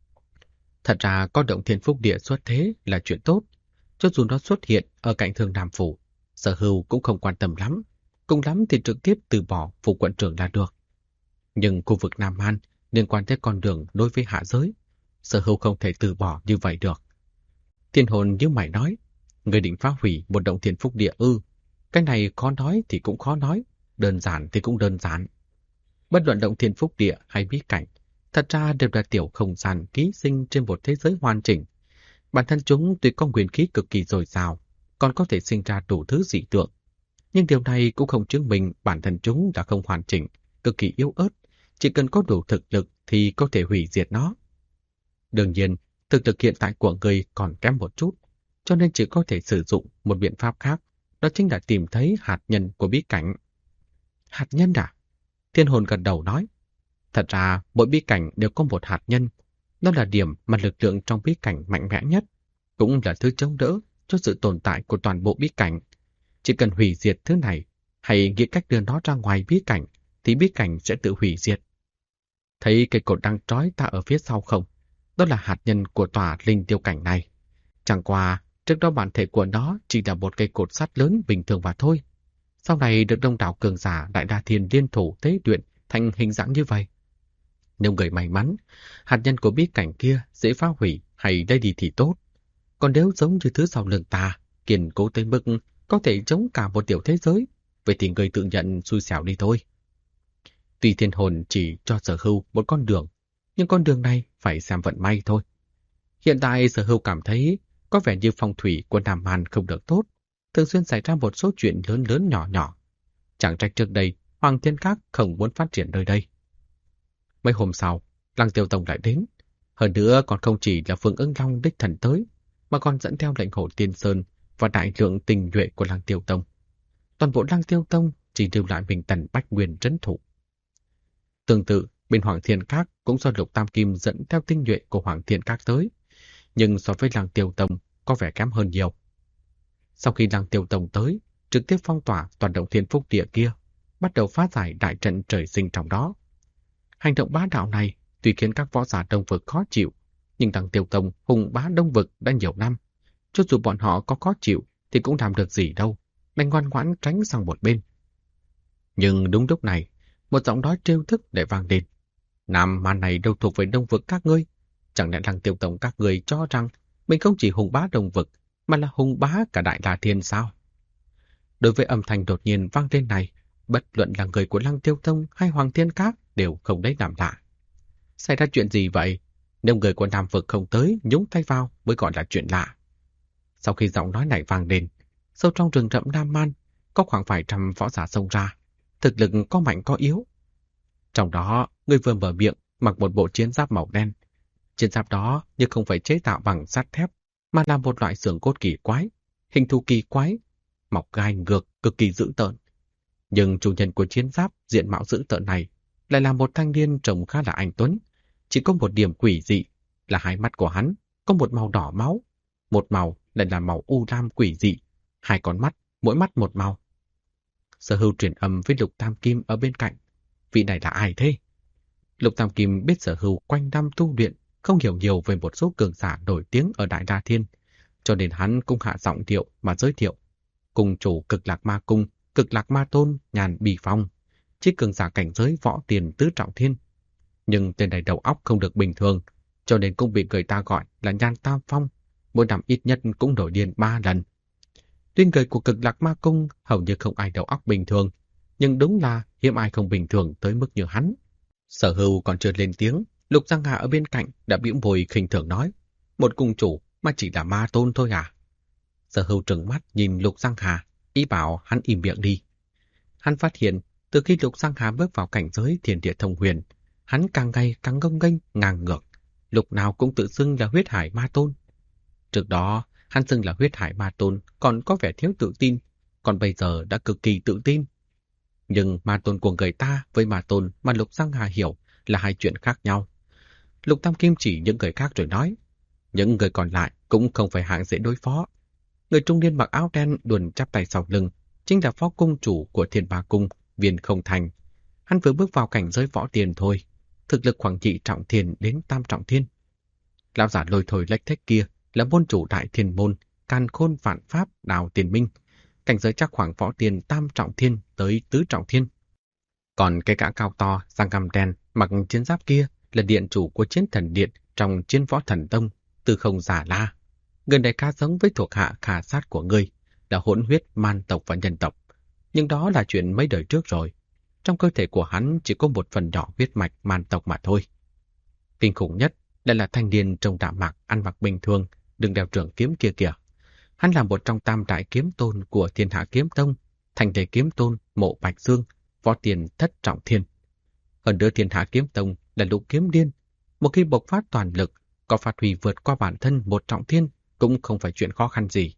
Thật ra có động thiên phúc địa xuất thế là chuyện tốt. Cho dù nó xuất hiện ở cạnh Thương Nam Phủ, Sở Hưu cũng không quan tâm lắm. Cùng lắm thì trực tiếp từ bỏ phủ quận trưởng là được. Nhưng khu vực Nam Man liên quan tới con đường đối với hạ giới, Sở Hưu không thể từ bỏ như vậy được. Thiên hồn như mày nói, người định phá hủy một động thiên phúc địa ư? Cái này khó nói thì cũng khó nói, đơn giản thì cũng đơn giản. Bất luận động thiên phúc địa hay bí cảnh, thật ra đều là tiểu không gian ký sinh trên một thế giới hoàn chỉnh. Bản thân chúng tuy có nguyên khí cực kỳ dồi dào, còn có thể sinh ra đủ thứ dị tượng. Nhưng điều này cũng không chứng minh bản thân chúng đã không hoàn chỉnh, cực kỳ yếu ớt. Chỉ cần có đủ thực lực thì có thể hủy diệt nó. Đương nhiên, thực lực hiện tại của người còn kém một chút, cho nên chỉ có thể sử dụng một biện pháp khác, đó chính là tìm thấy hạt nhân của bí cảnh. Hạt nhân à? Thiên hồn gật đầu nói. Thật ra, mỗi bí cảnh đều có một hạt nhân. Đó là điểm mà lực lượng trong bí cảnh mạnh mẽ nhất, cũng là thứ chống đỡ cho sự tồn tại của toàn bộ bí cảnh. Chỉ cần hủy diệt thứ này, hay nghĩ cách đưa nó ra ngoài bí cảnh, thì bí cảnh sẽ tự hủy diệt. Thấy cây cột đang trói ta ở phía sau không? Đó là hạt nhân của tòa linh tiêu cảnh này. Chẳng qua, trước đó bản thể của nó chỉ là một cây cột sắt lớn bình thường mà thôi. Sau này được đông đảo cường giả Đại Đa Thiên liên thủ tế luyện thành hình dạng như vậy. Nếu người may mắn, hạt nhân của bí cảnh kia dễ phá hủy hay đây đi thì tốt. Còn nếu giống như thứ sau lưng ta, kiên cố tới mức có thể chống cả một tiểu thế giới, vậy thì người tự nhận xui xẻo đi thôi. Tuy thiên hồn chỉ cho Sở Hưu một con đường, nhưng con đường này phải xem vận may thôi. Hiện tại Sở Hưu cảm thấy có vẻ như phong thủy của Nam Man không được tốt, thường xuyên xảy ra một số chuyện lớn lớn nhỏ nhỏ. Chẳng trách trước đây Hoàng Thiên Các không muốn phát triển nơi đây. Mấy hôm sau, Lăng Tiêu Tông lại đến. Hơn nữa còn không chỉ là Phương Ứng Long đích thần tới, mà còn dẫn theo lệnh Hồ Tiên Sơn và đại lượng tinh nhuệ của Lăng Tiêu Tông. Toàn bộ Lăng Tiêu Tông chỉ lưu lại mình Tần Bách Nguyên trấn thủ. Tương tự, bên Hoàng Thiên Các cũng do Lục Tam Kim dẫn theo tinh nhuệ của Hoàng Thiên Các tới, nhưng so với Lăng Tiêu Tông có vẻ kém hơn nhiều. Sau khi Lăng Tiêu Tông tới, trực tiếp phong tỏa toàn động thiên phúc địa kia, bắt đầu phá giải đại trận trời sinh trong đó. Hành động bá đạo này tuy khiến các võ giả Đông Vực khó chịu, nhưng Lăng Tiêu Tông hùng bá Đông Vực đã nhiều năm. Cho dù bọn họ có khó chịu thì cũng làm được gì đâu, đành ngoan ngoãn tránh sang một bên. Nhưng đúng lúc này, một giọng nói trêu thức để vang lên. Nam Man này đâu thuộc về Đông Vực các ngươi. Chẳng lẽ Lăng Tiêu Tông các ngươi cho rằng mình không chỉ hùng bá Đông Vực, mà là hùng bá cả Đại Đa Thiên sao? Đối với âm thanh đột nhiên vang lên này, bất luận là người của Lăng Tiêu Tông hay Hoàng Thiên Các đều không lấy làm lạ. Xảy ra chuyện gì vậy? Nếu người của Nam Vực không tới nhúng tay vào mới gọi là chuyện lạ. Sau khi giọng nói này vang lên, sâu trong rừng rậm Nam Man có khoảng vài trăm võ giả xông ra, thực lực có mạnh có yếu. Trong đó, người vừa mở miệng mặc một bộ chiến giáp màu đen. Chiến giáp đó nhưng không phải chế tạo bằng sắt thép, mà là một loại xương cốt kỳ quái, hình thù kỳ quái, mọc gai ngược cực kỳ dữ tợn. Nhưng chủ nhân của chiến giáp diện mạo dữ tợn này lại là một thanh niên trông khá là anh tuấn. Chỉ có một điểm quỷ dị là hai mắt của hắn có một màu đỏ máu, một màu lại là màu u lam quỷ dị, hai con mắt, mỗi mắt một màu. Sở Hưu truyền âm với Lục Tam Kim ở bên cạnh. Vị này là ai thế? Lục Tam Kim biết Sở Hưu quanh năm tu luyện, không hiểu nhiều về một số cường giả nổi tiếng ở Đại Đa Thiên, cho nên hắn cũng hạ giọng điệu mà giới thiệu. Cung chủ Cực Lạc Ma Cung, Cực Lạc Ma Tôn, Nhàn Bì Phong, chỉ cường giả cảnh giới võ tiền tứ trọng thiên. Nhưng tên này đầu óc không được bình thường, cho nên cũng bị người ta gọi là Nhan Tam Phong, mỗi năm ít nhất cũng nổi điên 3 lần. Tuy người của Cực Lạc Ma Cung hầu như không ai đầu óc bình thường, nhưng đúng là hiếm ai không bình thường tới mức như hắn. Sở Hưu còn chưa lên tiếng, Lục Giang Hà ở bên cạnh đã bĩu môi khinh thường nói, một cung chủ mà chỉ là ma tôn thôi à? Sở Hưu trừng mắt nhìn Lục Giang Hà, ý bảo hắn im miệng đi. Hắn phát hiện từ khi Lục Giang Hà bước vào cảnh giới thiên địa thông huyền, hắn càng ngày càng ngông nghênh ngang ngược, lúc nào cũng tự xưng là huyết hải ma tôn. Trước đó, hắn xưng là huyết hải ma tôn còn có vẻ thiếu tự tin, còn bây giờ đã cực kỳ tự tin. Nhưng ma tôn của người ta với ma tôn mà Lục Giang Hà hiểu là hai chuyện khác nhau. Lục Tam Kim chỉ những người khác rồi nói, những người còn lại cũng không phải hạng dễ đối phó. Người trung niên mặc áo đen luồn chắp tay sau lưng, chính là phó cung chủ của Thiên Ba Cung, Viên Không Thành. Hắn vừa bước vào cảnh giới võ tiền thôi, thực lực khoảng nhị trọng thiên đến tam trọng thiên. Lão giả lôi thôi lách thách kia là môn chủ đại thiên môn, càn khôn vạn pháp Đào Tiền Minh, cảnh giới chắc khoảng võ tiền tam trọng thiên tới tứ trọng thiên. Còn cái gã cao to, răng găm đen, mặc chiến giáp kia là điện chủ của Chiến Thần Điện trong Chiến Võ Thần Tông, Tư Không Giả La. Người này khá giống với thuộc hạ khả sát của ngươi, là hỗn huyết man tộc và nhân tộc. Nhưng đó là chuyện mấy đời trước rồi. Trong cơ thể của hắn chỉ có một phần nhỏ huyết mạch man tộc mà thôi. Kinh khủng nhất là thanh niên trông đạm mạc, ăn mặc bình thường, đừng đeo trường kiếm kia kìa. Hắn là một trong tam đại kiếm tôn của Thiên Hạ Kiếm Tông, Thành Đề Kiếm Tôn, Mộ Bạch Dương, võ tiền thất trọng thiên. Hơn nữa Thiên Hạ Kiếm Tông là lục kiếm điên. Một khi bộc phát toàn lực, có phát huy vượt qua bản thân một trọng thiên cũng không phải chuyện khó khăn gì.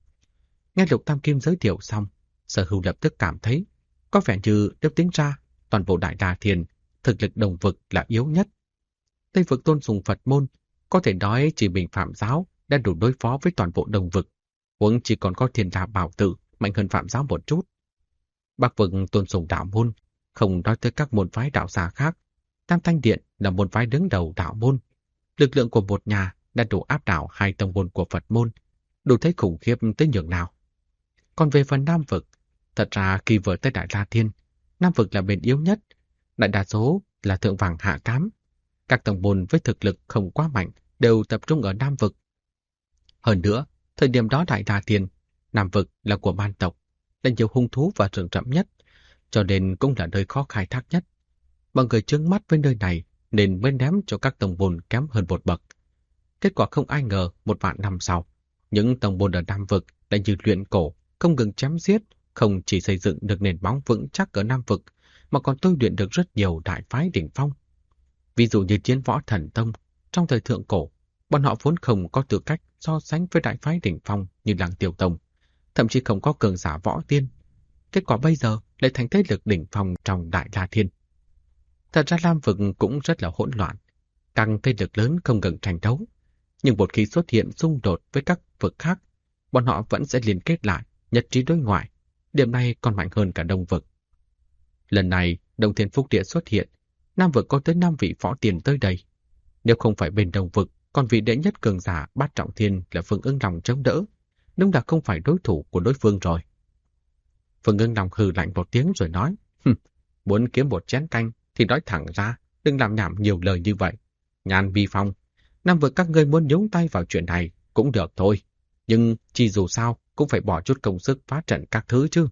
Nghe Lục Tam Kim giới thiệu xong, Sở Hưu lập tức cảm thấy có vẻ như nếu tính ra toàn bộ Đại Đa Thiên, thực lực đồng vực là yếu nhất. Tây vực tôn sùng Phật môn, có thể nói chỉ mình Phạm giáo đã đủ đối phó với toàn bộ đồng vực, huống chỉ còn có Thiên Đà Bảo Tự mạnh hơn Phạm giáo một chút. Bắc vực tôn sùng đạo môn, không nói tới các môn phái đạo gia khác. Tam Thanh Điện là môn phái đứng đầu đạo môn. Lực lượng của một nhà đã đủ áp đảo hai tông môn của Phật môn, đủ thấy khủng khiếp tới nhường nào. Còn về phần Nam vực, thật ra khi vừa tới Đại La Thiên, Nam vực là bên yếu nhất, đại đa số là thượng vàng hạ cám. Các tông môn với thực lực không quá mạnh đều tập trung ở Nam vực. Hơn nữa, thời điểm đó Đại La Thiên, Nam vực là của man tộc, là nhiều hung thú và rừng rậm nhất, cho nên cũng là nơi khó khai thác nhất. Mọi người trướng mắt với nơi này nên mới ném cho các tông môn kém hơn một bậc. Kết quả không ai ngờ một vạn năm sau, những tông môn ở Nam vực đã như luyện cổ, không ngừng chém giết, không chỉ xây dựng được nền móng vững chắc ở Nam vực, mà còn tôi luyện được rất nhiều đại phái đỉnh phong. Ví dụ như Chiến Võ Thần Tông, trong thời thượng cổ, bọn họ vốn không có tư cách so sánh với đại phái đỉnh phong như Lăng Tiêu Tông, thậm chí không có cường giả võ tiên. Kết quả bây giờ lại thành thế lực đỉnh phong trong Đại La Thiên. Thật ra Lam vực cũng rất là hỗn loạn, các thế lực lớn không ngừng tranh đấu, nhưng một khi xuất hiện xung đột với các vực khác, bọn họ vẫn sẽ liên kết lại, nhất trí đối ngoại. Điểm này còn mạnh hơn cả Đông vực. Lần này, Đông Thiên Phúc Địa xuất hiện, Nam vực có tới 5 vị võ tiền tới đây. Nếu không phải bên Đông vực, còn vị đệ nhất cường giả Bát Trọng Thiên là Phương Ưng Long chống đỡ, đúng là không phải đối thủ của đối phương rồi. Phương Ưng Long hừ lạnh một tiếng rồi nói, muốn kiếm một chén canh thì nói thẳng ra, đừng làm nhảm nhiều lời như vậy. Nhan Vi Phong, Nam vực các ngươi muốn nhúng tay vào chuyện này cũng được thôi, nhưng chỉ dù sao cũng phải bỏ chút công sức phá trận các thứ chứ.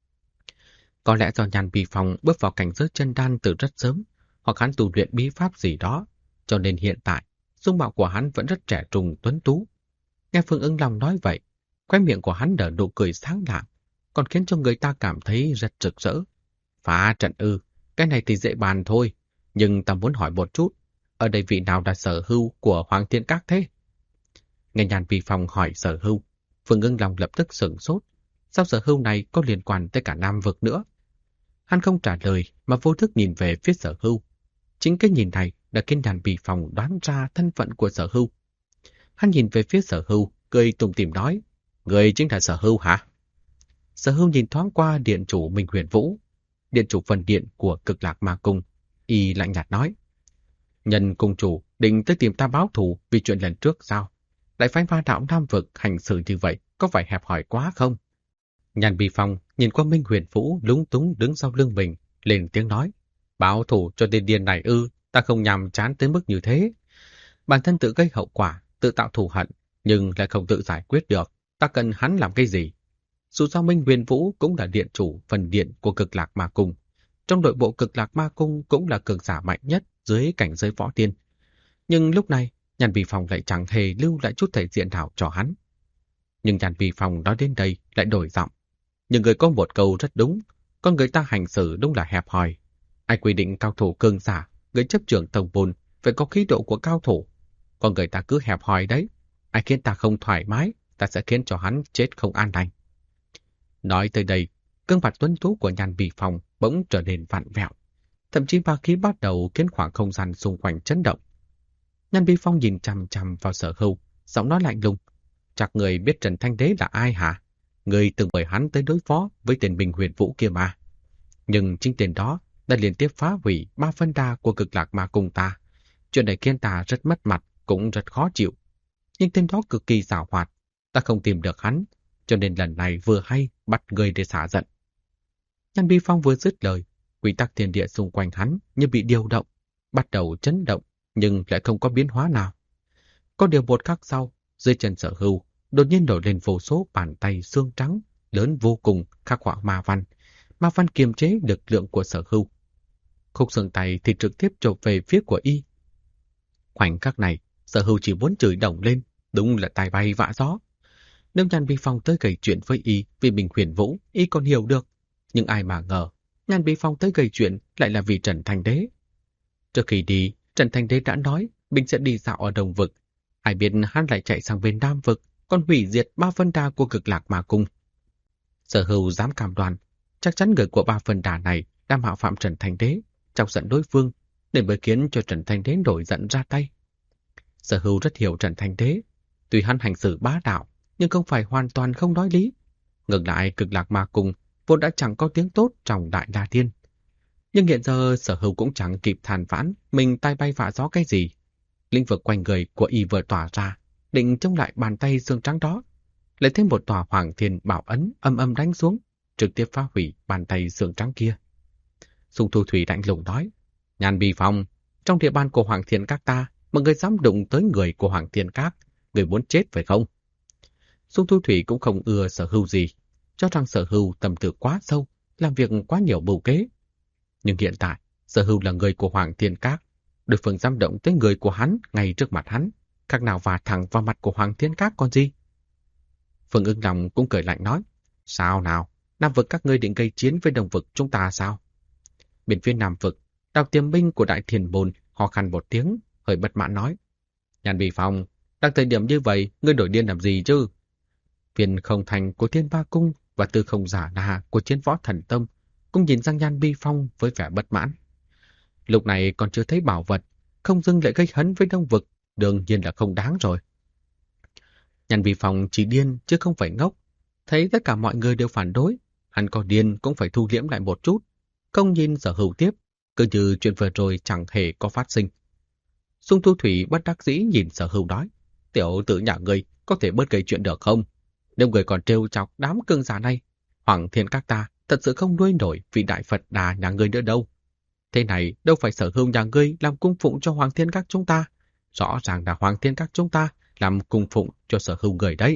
Có lẽ do Nhan Vi Phong bước vào cảnh giới chân đan từ rất sớm, hoặc hắn tu luyện bí pháp gì đó, cho nên hiện tại dung mạo của hắn vẫn rất trẻ trung tuấn tú. Nghe Phương Ưng Long nói vậy, khóe miệng của hắn nở nụ cười sáng lạng, còn khiến cho người ta cảm thấy rất rực rỡ. Phá trận ư, cái này thì dễ bàn thôi, nhưng ta muốn hỏi một chút, ở đây vị nào là sở hữu của Hoàng Thiên Các thế? Nghe Nhan Vi Phong hỏi sở hữu, Phương Ưng Long lập tức sửng sốt. Sao sở hữu này có liên quan tới cả Nam vực nữa? Hắn không trả lời mà vô thức nhìn về phía sở hữu. Chính cái nhìn này đã khiến Nhan Vi Phong đoán ra thân phận của sở hữu. Hắn nhìn về phía sở hữu, cười tủm tỉm nói, người chính là sở hữu hả? Sở hữu nhìn thoáng qua điện chủ Minh Huyền Vũ, điện chủ phần điện của Cực Lạc Ma Cung, y lạnh nhạt nói, nhân cung chủ định tới tìm ta báo thù vì chuyện lần trước sao? Đại phái Ma Đạo Nam vực hành xử như vậy có phải hẹp hòi quá không? Nhan Vi Phong nhìn qua Minh Huyền Vũ lúng túng đứng sau lưng mình, lên tiếng nói, báo thù cho tên điên này ư, ta không nhằm chán tới mức như thế. Bản thân tự gây hậu quả, tự tạo thù hận, nhưng lại không tự giải quyết được, ta cần hắn làm cái gì? Dù sao Minh Huyền Vũ cũng là điện chủ phần điện của Cực Lạc Ma Cung. Trong nội bộ Cực Lạc Ma Cung cũng là cường giả mạnh nhất dưới cảnh giới võ tiên. Nhưng lúc này, Nhan Vi Phong lại chẳng hề lưu lại chút thể diện nào cho hắn. Nhưng Nhan Vi Phong nói đến đây lại đổi giọng. Nhưng người có một câu rất đúng, con người ta hành xử đúng là hẹp hòi. Ai quy định cao thủ cường giả, người chấp trưởng tông môn phải có khí độ của cao thủ. Con người ta cứ hẹp hòi đấy. Ai khiến ta không thoải mái, ta sẽ khiến cho hắn chết không an lành. Nói tới đây, gương mặt tuấn tú của Nhan Vi Phong bỗng trở nên vặn vẹo. thậm chí ma khí bắt đầu khiến khoảng không gian xung quanh chấn động. Nhan Bi Phong nhìn chằm chằm vào Sở Hưu, giọng nói lạnh lùng. Chắc người biết Trần Thanh Đế là ai hả? Người từng mời hắn tới đối phó với tên Bình Huyền Vũ kia mà. Nhưng chính tên đó đã liên tiếp phá hủy 3 phân đà của Cực Lạc Ma Cung ta. Chuyện này khiến ta rất mất mặt, cũng rất khó chịu. Nhưng tên đó cực kỳ giàu hoạt, ta không tìm được hắn, cho nên lần này vừa hay bắt người để xả giận. Nhan Bi Phong vừa dứt lời, quy tắc thiên địa xung quanh hắn như bị điều động, bắt đầu chấn động, nhưng lại không có biến hóa nào. Có điều một khắc sau, dưới chân Sở Hưu đột nhiên nổi lên vô số bàn tay xương trắng, lớn vô cùng khắc họa ma văn. Ma văn kiềm chế lực lượng của Sở Hưu. Khúc xương tay thì trực tiếp chộp về phía của y. Khoảnh khắc này, Sở Hưu chỉ muốn chửi đồng lên, đúng là tài bay vạ gió. Nếu Nhan Bi Phong tới gây chuyện với y vì Bình Huyền Vũ, y còn hiểu được. Nhưng ai mà ngờ, Nhan Bi Phong tới gây chuyện lại là vì Trần Thanh Đế. Trước khi đi, Trần Thanh Đế đã nói mình sẽ đi dạo ở Đông Vực. Ai biết hắn lại chạy sang bên Nam Vực, còn hủy diệt 3 phân đà của Cực Lạc Ma Cung. Sở Hưu dám cam đoan, chắc chắn người của 3 phân đà này đã mạo phạm Trần Thanh Đế, chọc giận đối phương, để mới khiến cho Trần Thanh Đế nổi giận ra tay. Sở Hưu rất hiểu Trần Thanh Đế, tuy hắn hành xử bá đạo, nhưng không phải hoàn toàn không nói lý. Ngược lại, Cực Lạc Ma Cung vốn đã chẳng có tiếng tốt trong Đại La Thiên. Nhưng hiện giờ Sở Hưu cũng chẳng kịp than vãn mình tai bay vạ gió cái gì. Lĩnh vực quanh người của y vừa tỏa ra, định chống lại bàn tay xương trắng đó. Lại thêm một tòa Hoàng Thiên Bảo Ấn âm âm đánh xuống, trực tiếp phá hủy bàn tay xương trắng kia. Sung Thu Thủy lạnh lùng nói, Nhan Bi Phong, trong địa bàn của Hoàng Thiên Các ta, mà người dám đụng tới người của Hoàng Thiên Các, người muốn chết phải không? Sung Thu Thủy cũng không ưa Sở Hưu gì, cho rằng Sở Hưu tầm tư quá sâu, làm việc quá nhiều mưu kế. Nhưng hiện tại, Sở Hưu là người của Hoàng Thiên Các, đối phương dám động tới người của hắn ngay trước mặt hắn, khác nào vả thẳng vào mặt của Hoàng Thiên Các còn gì. Phương Ưng Long cũng cười lạnh nói, sao nào, Nam Vực các ngươi định gây chiến với Đông Vực chúng ta sao? Bên phía Nam Vực, Đào Tiềm Minh của Đại Thiền Môn ho khan một tiếng, hơi bất mãn nói, Nhan Bi Phong, đang thời điểm như vậy, ngươi nổi điên làm gì chứ? Viên Không Thành của Thiên Ba Cung và Tư Không Giả Na của Chiến Võ Thần Tông cũng nhìn sang Nhan Bi Phong với vẻ bất mãn. Lúc này còn chưa thấy bảo vật, không dưng lại gây hấn với Đông Vực, đương nhiên là không đáng rồi. Nhan Bi Phong chỉ điên chứ không phải ngốc. Thấy tất cả mọi người đều phản đối, hắn có điên cũng phải thu liễm lại một chút, không nhìn Sở Hưu tiếp, cứ như chuyện vừa rồi chẳng hề có phát sinh. Sung Thu Thủy bất đắc dĩ nhìn Sở Hưu nói, tiểu tử nhà ngươi có thể bớt gây chuyện được không? Nếu người còn trêu chọc đám cương giả này, Hoàng Thiên Các ta thật sự không nuôi nổi vị đại Phật Đà nhà ngươi nữa đâu. Thế này đâu phải Sở Hưu nhà ngươi làm cung phụng cho Hoàng Thiên Các chúng ta, rõ ràng là Hoàng Thiên Các chúng ta làm cung phụng cho Sở Hưu người đấy.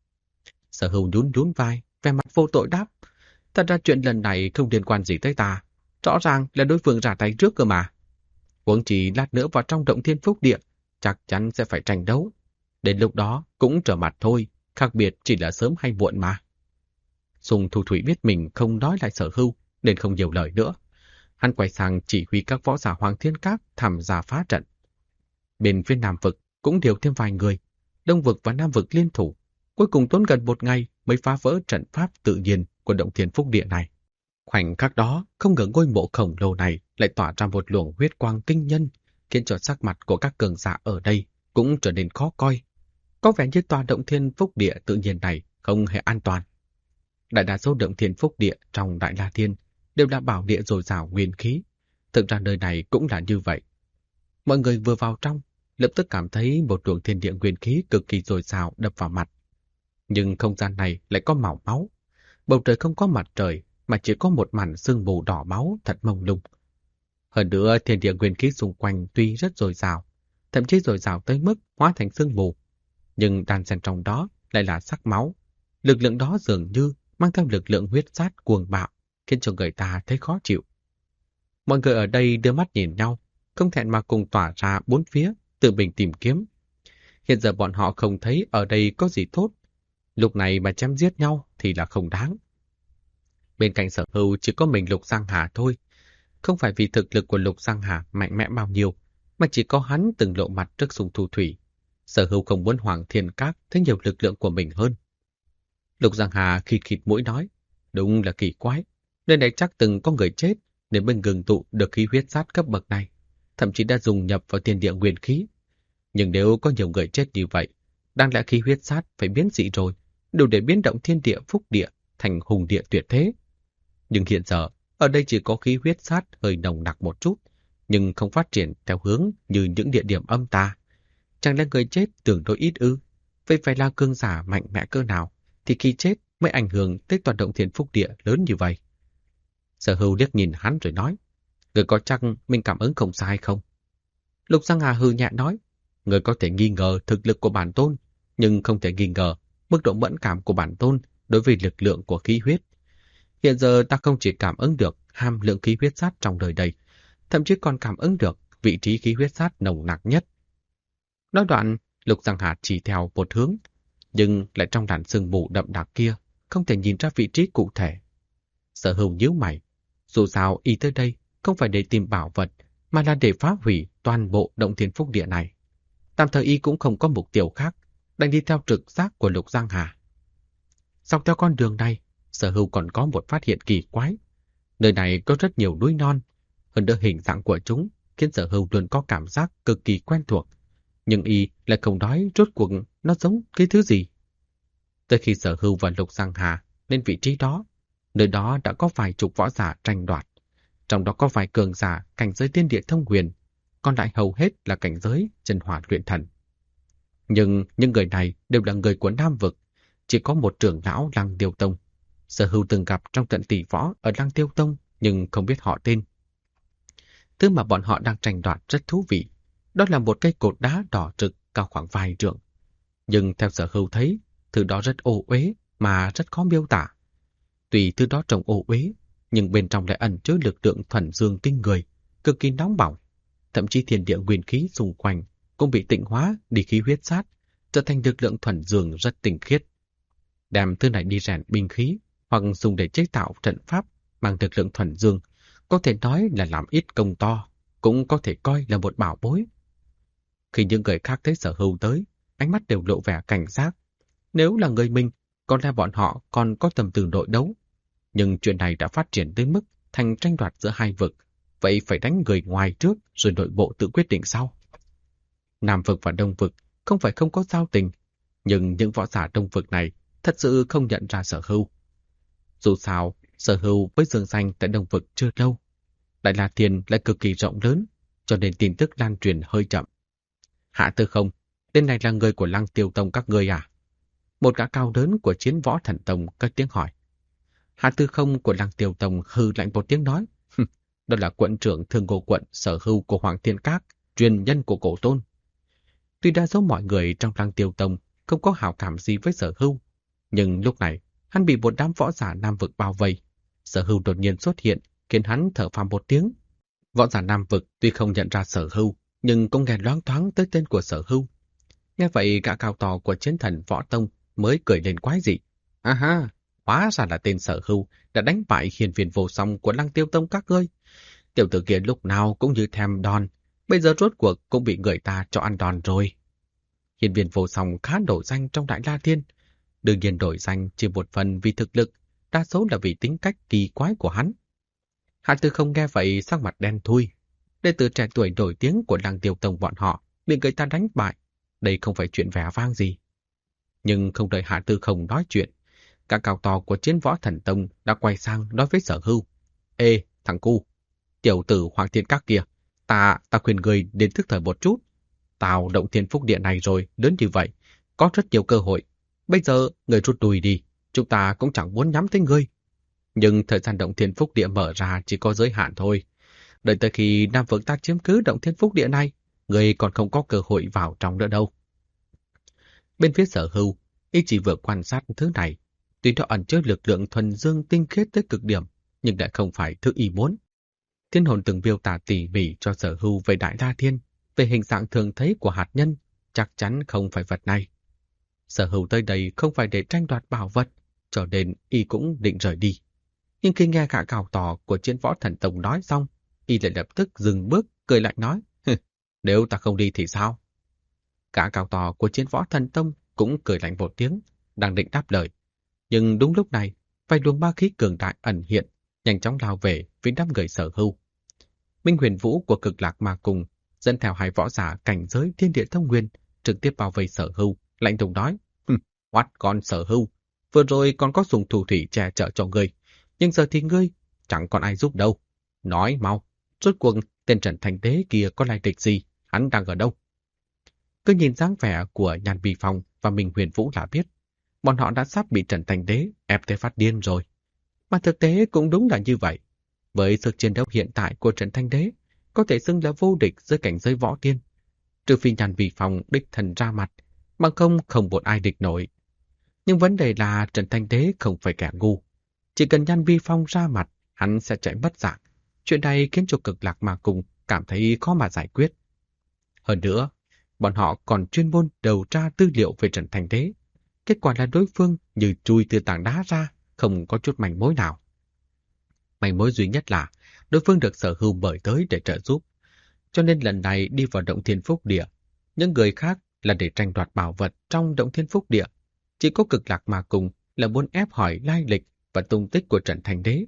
Sở Hưu nhún nhún vai, vẻ mặt vô tội đáp, thật ra chuyện lần này không liên quan gì tới ta, rõ ràng là đối phương ra tay trước cơ mà. Huống chỉ lát nữa vào trong Động Thiên Phúc Địa, chắc chắn sẽ phải tranh đấu. Đến lúc đó cũng trở mặt thôi, khác biệt chỉ là sớm hay muộn mà. Sung Thu Thủy biết mình không nói lại Sở Hưu, nên không nhiều lời nữa. Hắn quay sang chỉ huy các võ giả Hoàng Thiên Các tham gia phá trận. Bên phía Nam Vực cũng điều thêm vài người, Đông Vực và Nam Vực liên thủ, cuối cùng tốn gần một ngày mới phá vỡ trận pháp tự nhiên của Động Thiên Phúc Địa này. Khoảnh khắc đó, không ngờ ngôi mộ khổng lồ này lại tỏa ra một luồng huyết quang kinh nhân, khiến cho sắc mặt của các cường giả ở đây cũng trở nên khó coi. Có vẻ như tòa Động Thiên Phúc Địa tự nhiên này không hề an toàn. Đại đa số Động Thiên Phúc Địa trong Đại La Thiên đều là bảo địa dồi dào nguyên khí. Thực ra nơi này cũng là như vậy. Mọi người vừa vào trong, lập tức cảm thấy một luồng thiên địa nguyên khí cực kỳ dồi dào đập vào mặt. Nhưng không gian này lại có màu máu. Bầu trời không có mặt trời, mà chỉ có một màn sương mù đỏ máu thật mông lung. Hơn nữa, thiên địa nguyên khí xung quanh tuy rất dồi dào, thậm chí dồi dào tới mức hóa thành sương mù, nhưng đan xen trong đó lại là sắc máu. Lực lượng đó dường như mang theo lực lượng huyết sát cuồng bạo, khiến cho người ta thấy khó chịu. Mọi người ở đây đưa mắt nhìn nhau, không thẹn mà cùng tỏa ra bốn phía, tự mình tìm kiếm. Hiện giờ bọn họ không thấy ở đây có gì tốt, lúc này mà chém giết nhau thì là không đáng. Bên cạnh Sở Hưu chỉ có mình Lục Giang Hà thôi, không phải vì thực lực của Lục Giang Hà mạnh mẽ bao nhiêu, mà chỉ có hắn từng lộ mặt trước Sung Thu Thủy. Sở Hưu không muốn Hoàng Thiên Các thấy nhiều lực lượng của mình hơn. Lục Giang Hà khịt khịt mũi nói, đúng là kỳ quái, nơi này chắc từng có người chết, nên mới ngừng tụ được khí huyết sát cấp bậc này, thậm chí đã dùng nhập vào thiên địa nguyên khí. Nhưng nếu có nhiều người chết như vậy, đáng lẽ khí huyết sát phải biến dị rồi, đủ để biến động thiên địa phúc địa thành hùng địa tuyệt thế. Nhưng hiện giờ, ở đây chỉ có khí huyết sát hơi nồng nặc một chút, nhưng không phát triển theo hướng như những địa điểm âm tà. Chẳng lẽ người chết tương đối ít ư? Vậy phải là cường giả mạnh mẽ cơ nào, thì khi chết mới ảnh hưởng tới toàn động thiên phúc địa lớn như vậy? Sở Hưu liếc nhìn hắn rồi nói, người có chắc mình cảm ứng không sai không? Lục Giang Hà hừ nhẹ nói, người có thể nghi ngờ thực lực của bản tôn, nhưng không thể nghi ngờ mức độ mẫn cảm của bản tôn đối với lực lượng của khí huyết. Hiện giờ ta không chỉ cảm ứng được hàm lượng khí huyết sát trong đời đây, thậm chí còn cảm ứng được vị trí khí huyết sát nồng nặc nhất. Nói đoạn, Lục Giang Hà chỉ theo một hướng, nhưng lại trong làn sương mù đậm đặc kia, không thể nhìn ra vị trí cụ thể. Sở Hưu nhíu mày, dù sao y tới đây không phải để tìm bảo vật, mà là để phá hủy toàn bộ động thiên phúc địa này. Tạm thời y cũng không có mục tiêu khác, đang đi theo trực giác của Lục Giang Hà. Dọc theo con đường này, Sở Hưu còn có một phát hiện kỳ quái. Nơi này có rất nhiều núi non, hơn nữa hình dạng của chúng khiến Sở Hưu luôn có cảm giác cực kỳ quen thuộc. Nhưng y lại không nói rốt cuộc nó giống cái thứ gì. Tới khi Sở Hưu và Lục Giang Hà lên vị trí đó, nơi đó đã có vài chục võ giả tranh đoạt. Trong đó có vài cường giả cảnh giới tiên địa thông huyền, còn lại hầu hết là cảnh giới chân hỏa luyện thần. Nhưng những người này đều là người của Nam Vực, chỉ có một trưởng lão Lăng Tiêu Tông. Sở Hưu từng gặp trong trận tỷ võ ở Lăng Tiêu Tông, nhưng không biết họ tên. Thứ mà bọn họ đang tranh đoạt rất thú vị, đó là một cây cột đá đỏ rực cao khoảng vài trượng. Nhưng theo Sở Hưu thấy, thứ đó rất ô uế mà rất khó miêu tả. Tuy thứ đó trông ô uế, nhưng bên trong lại ẩn chứa lực lượng thuần dương kinh người, cực kỳ nóng bỏng. Thậm chí thiên địa nguyên khí xung quanh cũng bị tịnh hóa đi khí huyết sát, trở thành lực lượng thuần dương rất tinh khiết. Đem thứ này đi rèn binh khí hoặc dùng để chế tạo trận pháp mang lực lượng thuần dương, có thể nói là làm ít công to, cũng có thể coi là một bảo bối. Khi những người khác thấy Sở Hưu tới, ánh mắt đều lộ vẻ cảnh giác. Nếu là người mình, có lẽ bọn họ còn có tầm từ nội đấu. Nhưng chuyện này đã phát triển tới mức thành tranh đoạt giữa hai vực, vậy phải đánh người ngoài trước rồi nội bộ tự quyết định sau. Nam vực và Đông vực không phải không có giao tình, nhưng những võ giả Đông vực này thật sự không nhận ra Sở Hưu. Dù sao, Sở Hưu với dương danh tại Đông vực chưa lâu, Đại La Thiên lại cực kỳ rộng lớn, cho nên tin tức lan truyền hơi chậm. Hạ Tư Không, tên này là người của Lăng Tiêu Tông các ngươi à? Một gã cao lớn của Chiến Võ Thần Tông cất tiếng hỏi. Hạ Tư Không của Lăng Tiêu Tông hừ lạnh một tiếng nói, đó là quận trưởng Thương Ngô quận Sở Hưu của Hoàng Thiên Các, truyền nhân của Cổ Tôn. Tuy đa số mọi người trong Lăng Tiêu Tông không có hảo cảm gì với Sở Hưu, nhưng lúc này hắn bị một đám võ giả Nam vực bao vây. Sở Hưu đột nhiên xuất hiện, khiến hắn thở phào một tiếng. Võ giả Nam vực tuy không nhận ra Sở Hưu, nhưng cũng nghe loáng thoáng tới tên của Sở Hưu. Nghe vậy gã cao to của Chiến Thần Võ Tông mới cười lên quái dị. À ha, hóa ra là tên Sở Hưu đã đánh bại hiền viên vô song của Lăng Tiêu Tông các ngươi. Tiểu tử kia lúc nào cũng như thèm đòn, bây giờ rốt cuộc cũng bị người ta cho ăn đòn rồi. Hiền viên vô song khá nổi danh trong Đại La Thiên. Đương nhiên đổi danh chỉ một phần vì thực lực, đa số là vì tính cách kỳ quái của hắn. Hạ Tư Không nghe vậy sắc mặt đen thui. Đệ tử trẻ tuổi nổi tiếng của Lăng Tiêu Tông bọn họ bị người ta đánh bại. Đây không phải chuyện vẻ vang gì. Nhưng không đợi Hạ Tư Không nói chuyện, cả cao to của Chiến Võ Thần Tông đã quay sang nói với Sở Hưu. Ê, thằng cu, tiểu tử Hoàng Thiên Các kia, ta khuyên người đến thức thời một chút. Tao động thiên phúc địa này rồi, lớn như vậy, có rất nhiều cơ hội. Bây giờ, người rút lui đi, chúng ta cũng chẳng muốn nhắm tới ngươi. Nhưng thời gian động thiên phúc địa mở ra chỉ có giới hạn thôi. Đợi tới khi Nam vực ta chiếm cứ động thiên phúc địa này, người còn không có cơ hội vào trong nữa đâu. Bên phía Sở Hưu, y chỉ vừa quan sát thứ này. Tuy nó ẩn chứa lực lượng thuần dương tinh khiết tới cực điểm, nhưng lại không phải thứ y muốn. Thiên hồn từng miêu tả tỉ mỉ cho Sở Hưu về Đại La Thiên, về hình dạng thường thấy của hạt nhân, chắc chắn không phải vật này. Sở Hưu tới đây không phải để tranh đoạt bảo vật, cho nên y cũng định rời đi. Nhưng khi nghe gã cao to của Chiến Võ Thần Tông nói xong, y lại lập tức dừng bước, cười lạnh nói, nếu ta không đi thì sao? Gã cao to của Chiến Võ Thần Tông cũng cười lạnh một tiếng, đang định đáp lời. Nhưng đúng lúc này, vài luồng ma khí cường đại ẩn hiện, nhanh chóng lao về với đám người Sở Hưu. Minh Huyền Vũ của Cực Lạc Ma Cung dẫn theo hai võ giả cảnh giới Thiên Địa Thông Nguyên trực tiếp bao vây Sở Hưu, lạnh lùng nói: "Oát con Sở Hưu, vừa rồi còn có dùng thủ thủy che chở cho ngươi, nhưng giờ thì ngươi chẳng còn ai giúp đâu. Nói mau, rốt cuộc tên Trần Thành Đế kia có lai lịch gì, hắn đang ở đâu?" Cứ nhìn dáng vẻ của Nhan Bì Phong và Minh Huyền Vũ là biết, bọn họ đã sắp bị Trần Thành Đế ép tới phát điên rồi. Mà thực tế cũng đúng là như vậy. Với sức chiến đấu hiện tại của Trần Thanh Đế, có thể xưng là vô địch dưới cảnh giới võ tiên. Trừ phi Nhan Bì Phong đích thần ra mặt, bằng không một ai địch nổi. Nhưng vấn đề là Trần Thanh Đế không phải kẻ ngu. Chỉ cần Nhan Bì Phong ra mặt, hắn sẽ chạy mất dạng. Chuyện này khiến cho Cực Lạc Ma Cung cảm thấy khó mà giải quyết. Hơn nữa, bọn họ còn chuyên môn điều tra tư liệu về Trần Thanh Đế. Kết quả là đối phương như chui từ tảng đá ra, không có chút manh mối nào. Manh mối duy nhất là đối phương được Sở Hưu mời tới để trợ giúp. Cho nên lần này đi vào Động Thiên Phúc Địa, những người khác là để tranh đoạt bảo vật trong Động Thiên Phúc Địa. Chỉ có Cực Lạc Ma Cung là muốn ép hỏi lai lịch và tung tích của Trần Thanh Đế.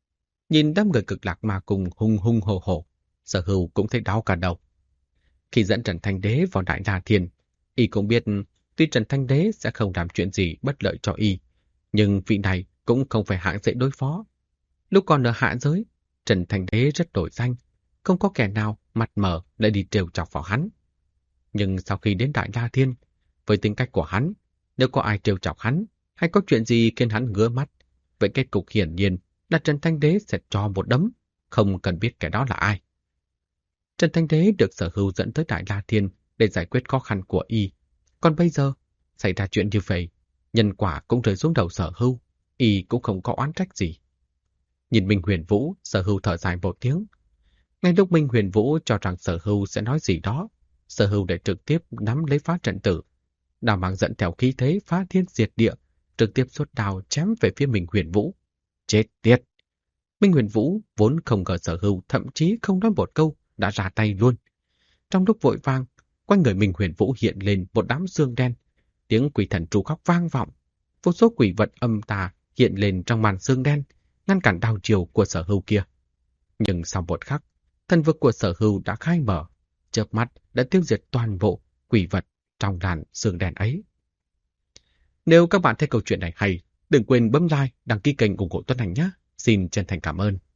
Nhìn đám người Cực Lạc Ma Cung hung hung hồ hồ, Sở Hưu cũng thấy đau cả đầu. Khi dẫn Trần Thanh Đế vào Đại La Thiên, y cũng biết tuy Trần Thanh Đế sẽ không làm chuyện gì bất lợi cho y, nhưng vị này cũng không phải hạng dễ đối phó. Lúc còn ở hạ giới, Trần Thanh Đế rất nổi danh, không có kẻ nào mặt mở lại đi trêu chọc vào hắn. Nhưng sau khi đến Đại La Thiên, với tính cách của hắn, nếu có ai trêu chọc hắn hay có chuyện gì khiến hắn ngứa mắt, vậy kết cục hiển nhiên là Trần Thanh Đế sẽ cho một đấm, không cần biết kẻ đó là ai. Trần Thanh Đế được Sở Hưu dẫn tới Đại La Thiên để giải quyết khó khăn của y. Còn bây giờ, xảy ra chuyện như vậy, nhân quả cũng rơi xuống đầu Sở Hưu, y cũng không có oán trách gì. Nhìn Minh Huyền Vũ, Sở Hưu thở dài một tiếng. Ngay lúc Minh Huyền Vũ cho rằng Sở Hưu sẽ nói gì đó, Sở Hưu để trực tiếp nắm lấy phá trận tử. Đao mang dẫn theo khí thế phá thiên diệt địa, trực tiếp xuất đao chém về phía Minh Huyền Vũ. Chết tiệt! Minh Huyền Vũ vốn không ngờ Sở Hưu thậm chí không nói một câu, đã ra tay luôn. Trong lúc vội vàng, quanh người Minh Huyền Vũ hiện lên một đám xương đen, tiếng quỷ thần tru khóc vang vọng. Vô số quỷ vật âm tà hiện lên trong màn xương đen, ngăn cản đao chiều của Sở Hưu kia. Nhưng sau một khắc, thần vực của Sở Hưu đã khai mở, chớp mắt đã tiêu diệt toàn bộ quỷ vật trong đàn xương đen ấy. Nếu các bạn thấy câu chuyện này hay, đừng quên bấm like, đăng ký kênh ủng hộ Tuấn Anh nhé. Xin chân thành cảm ơn.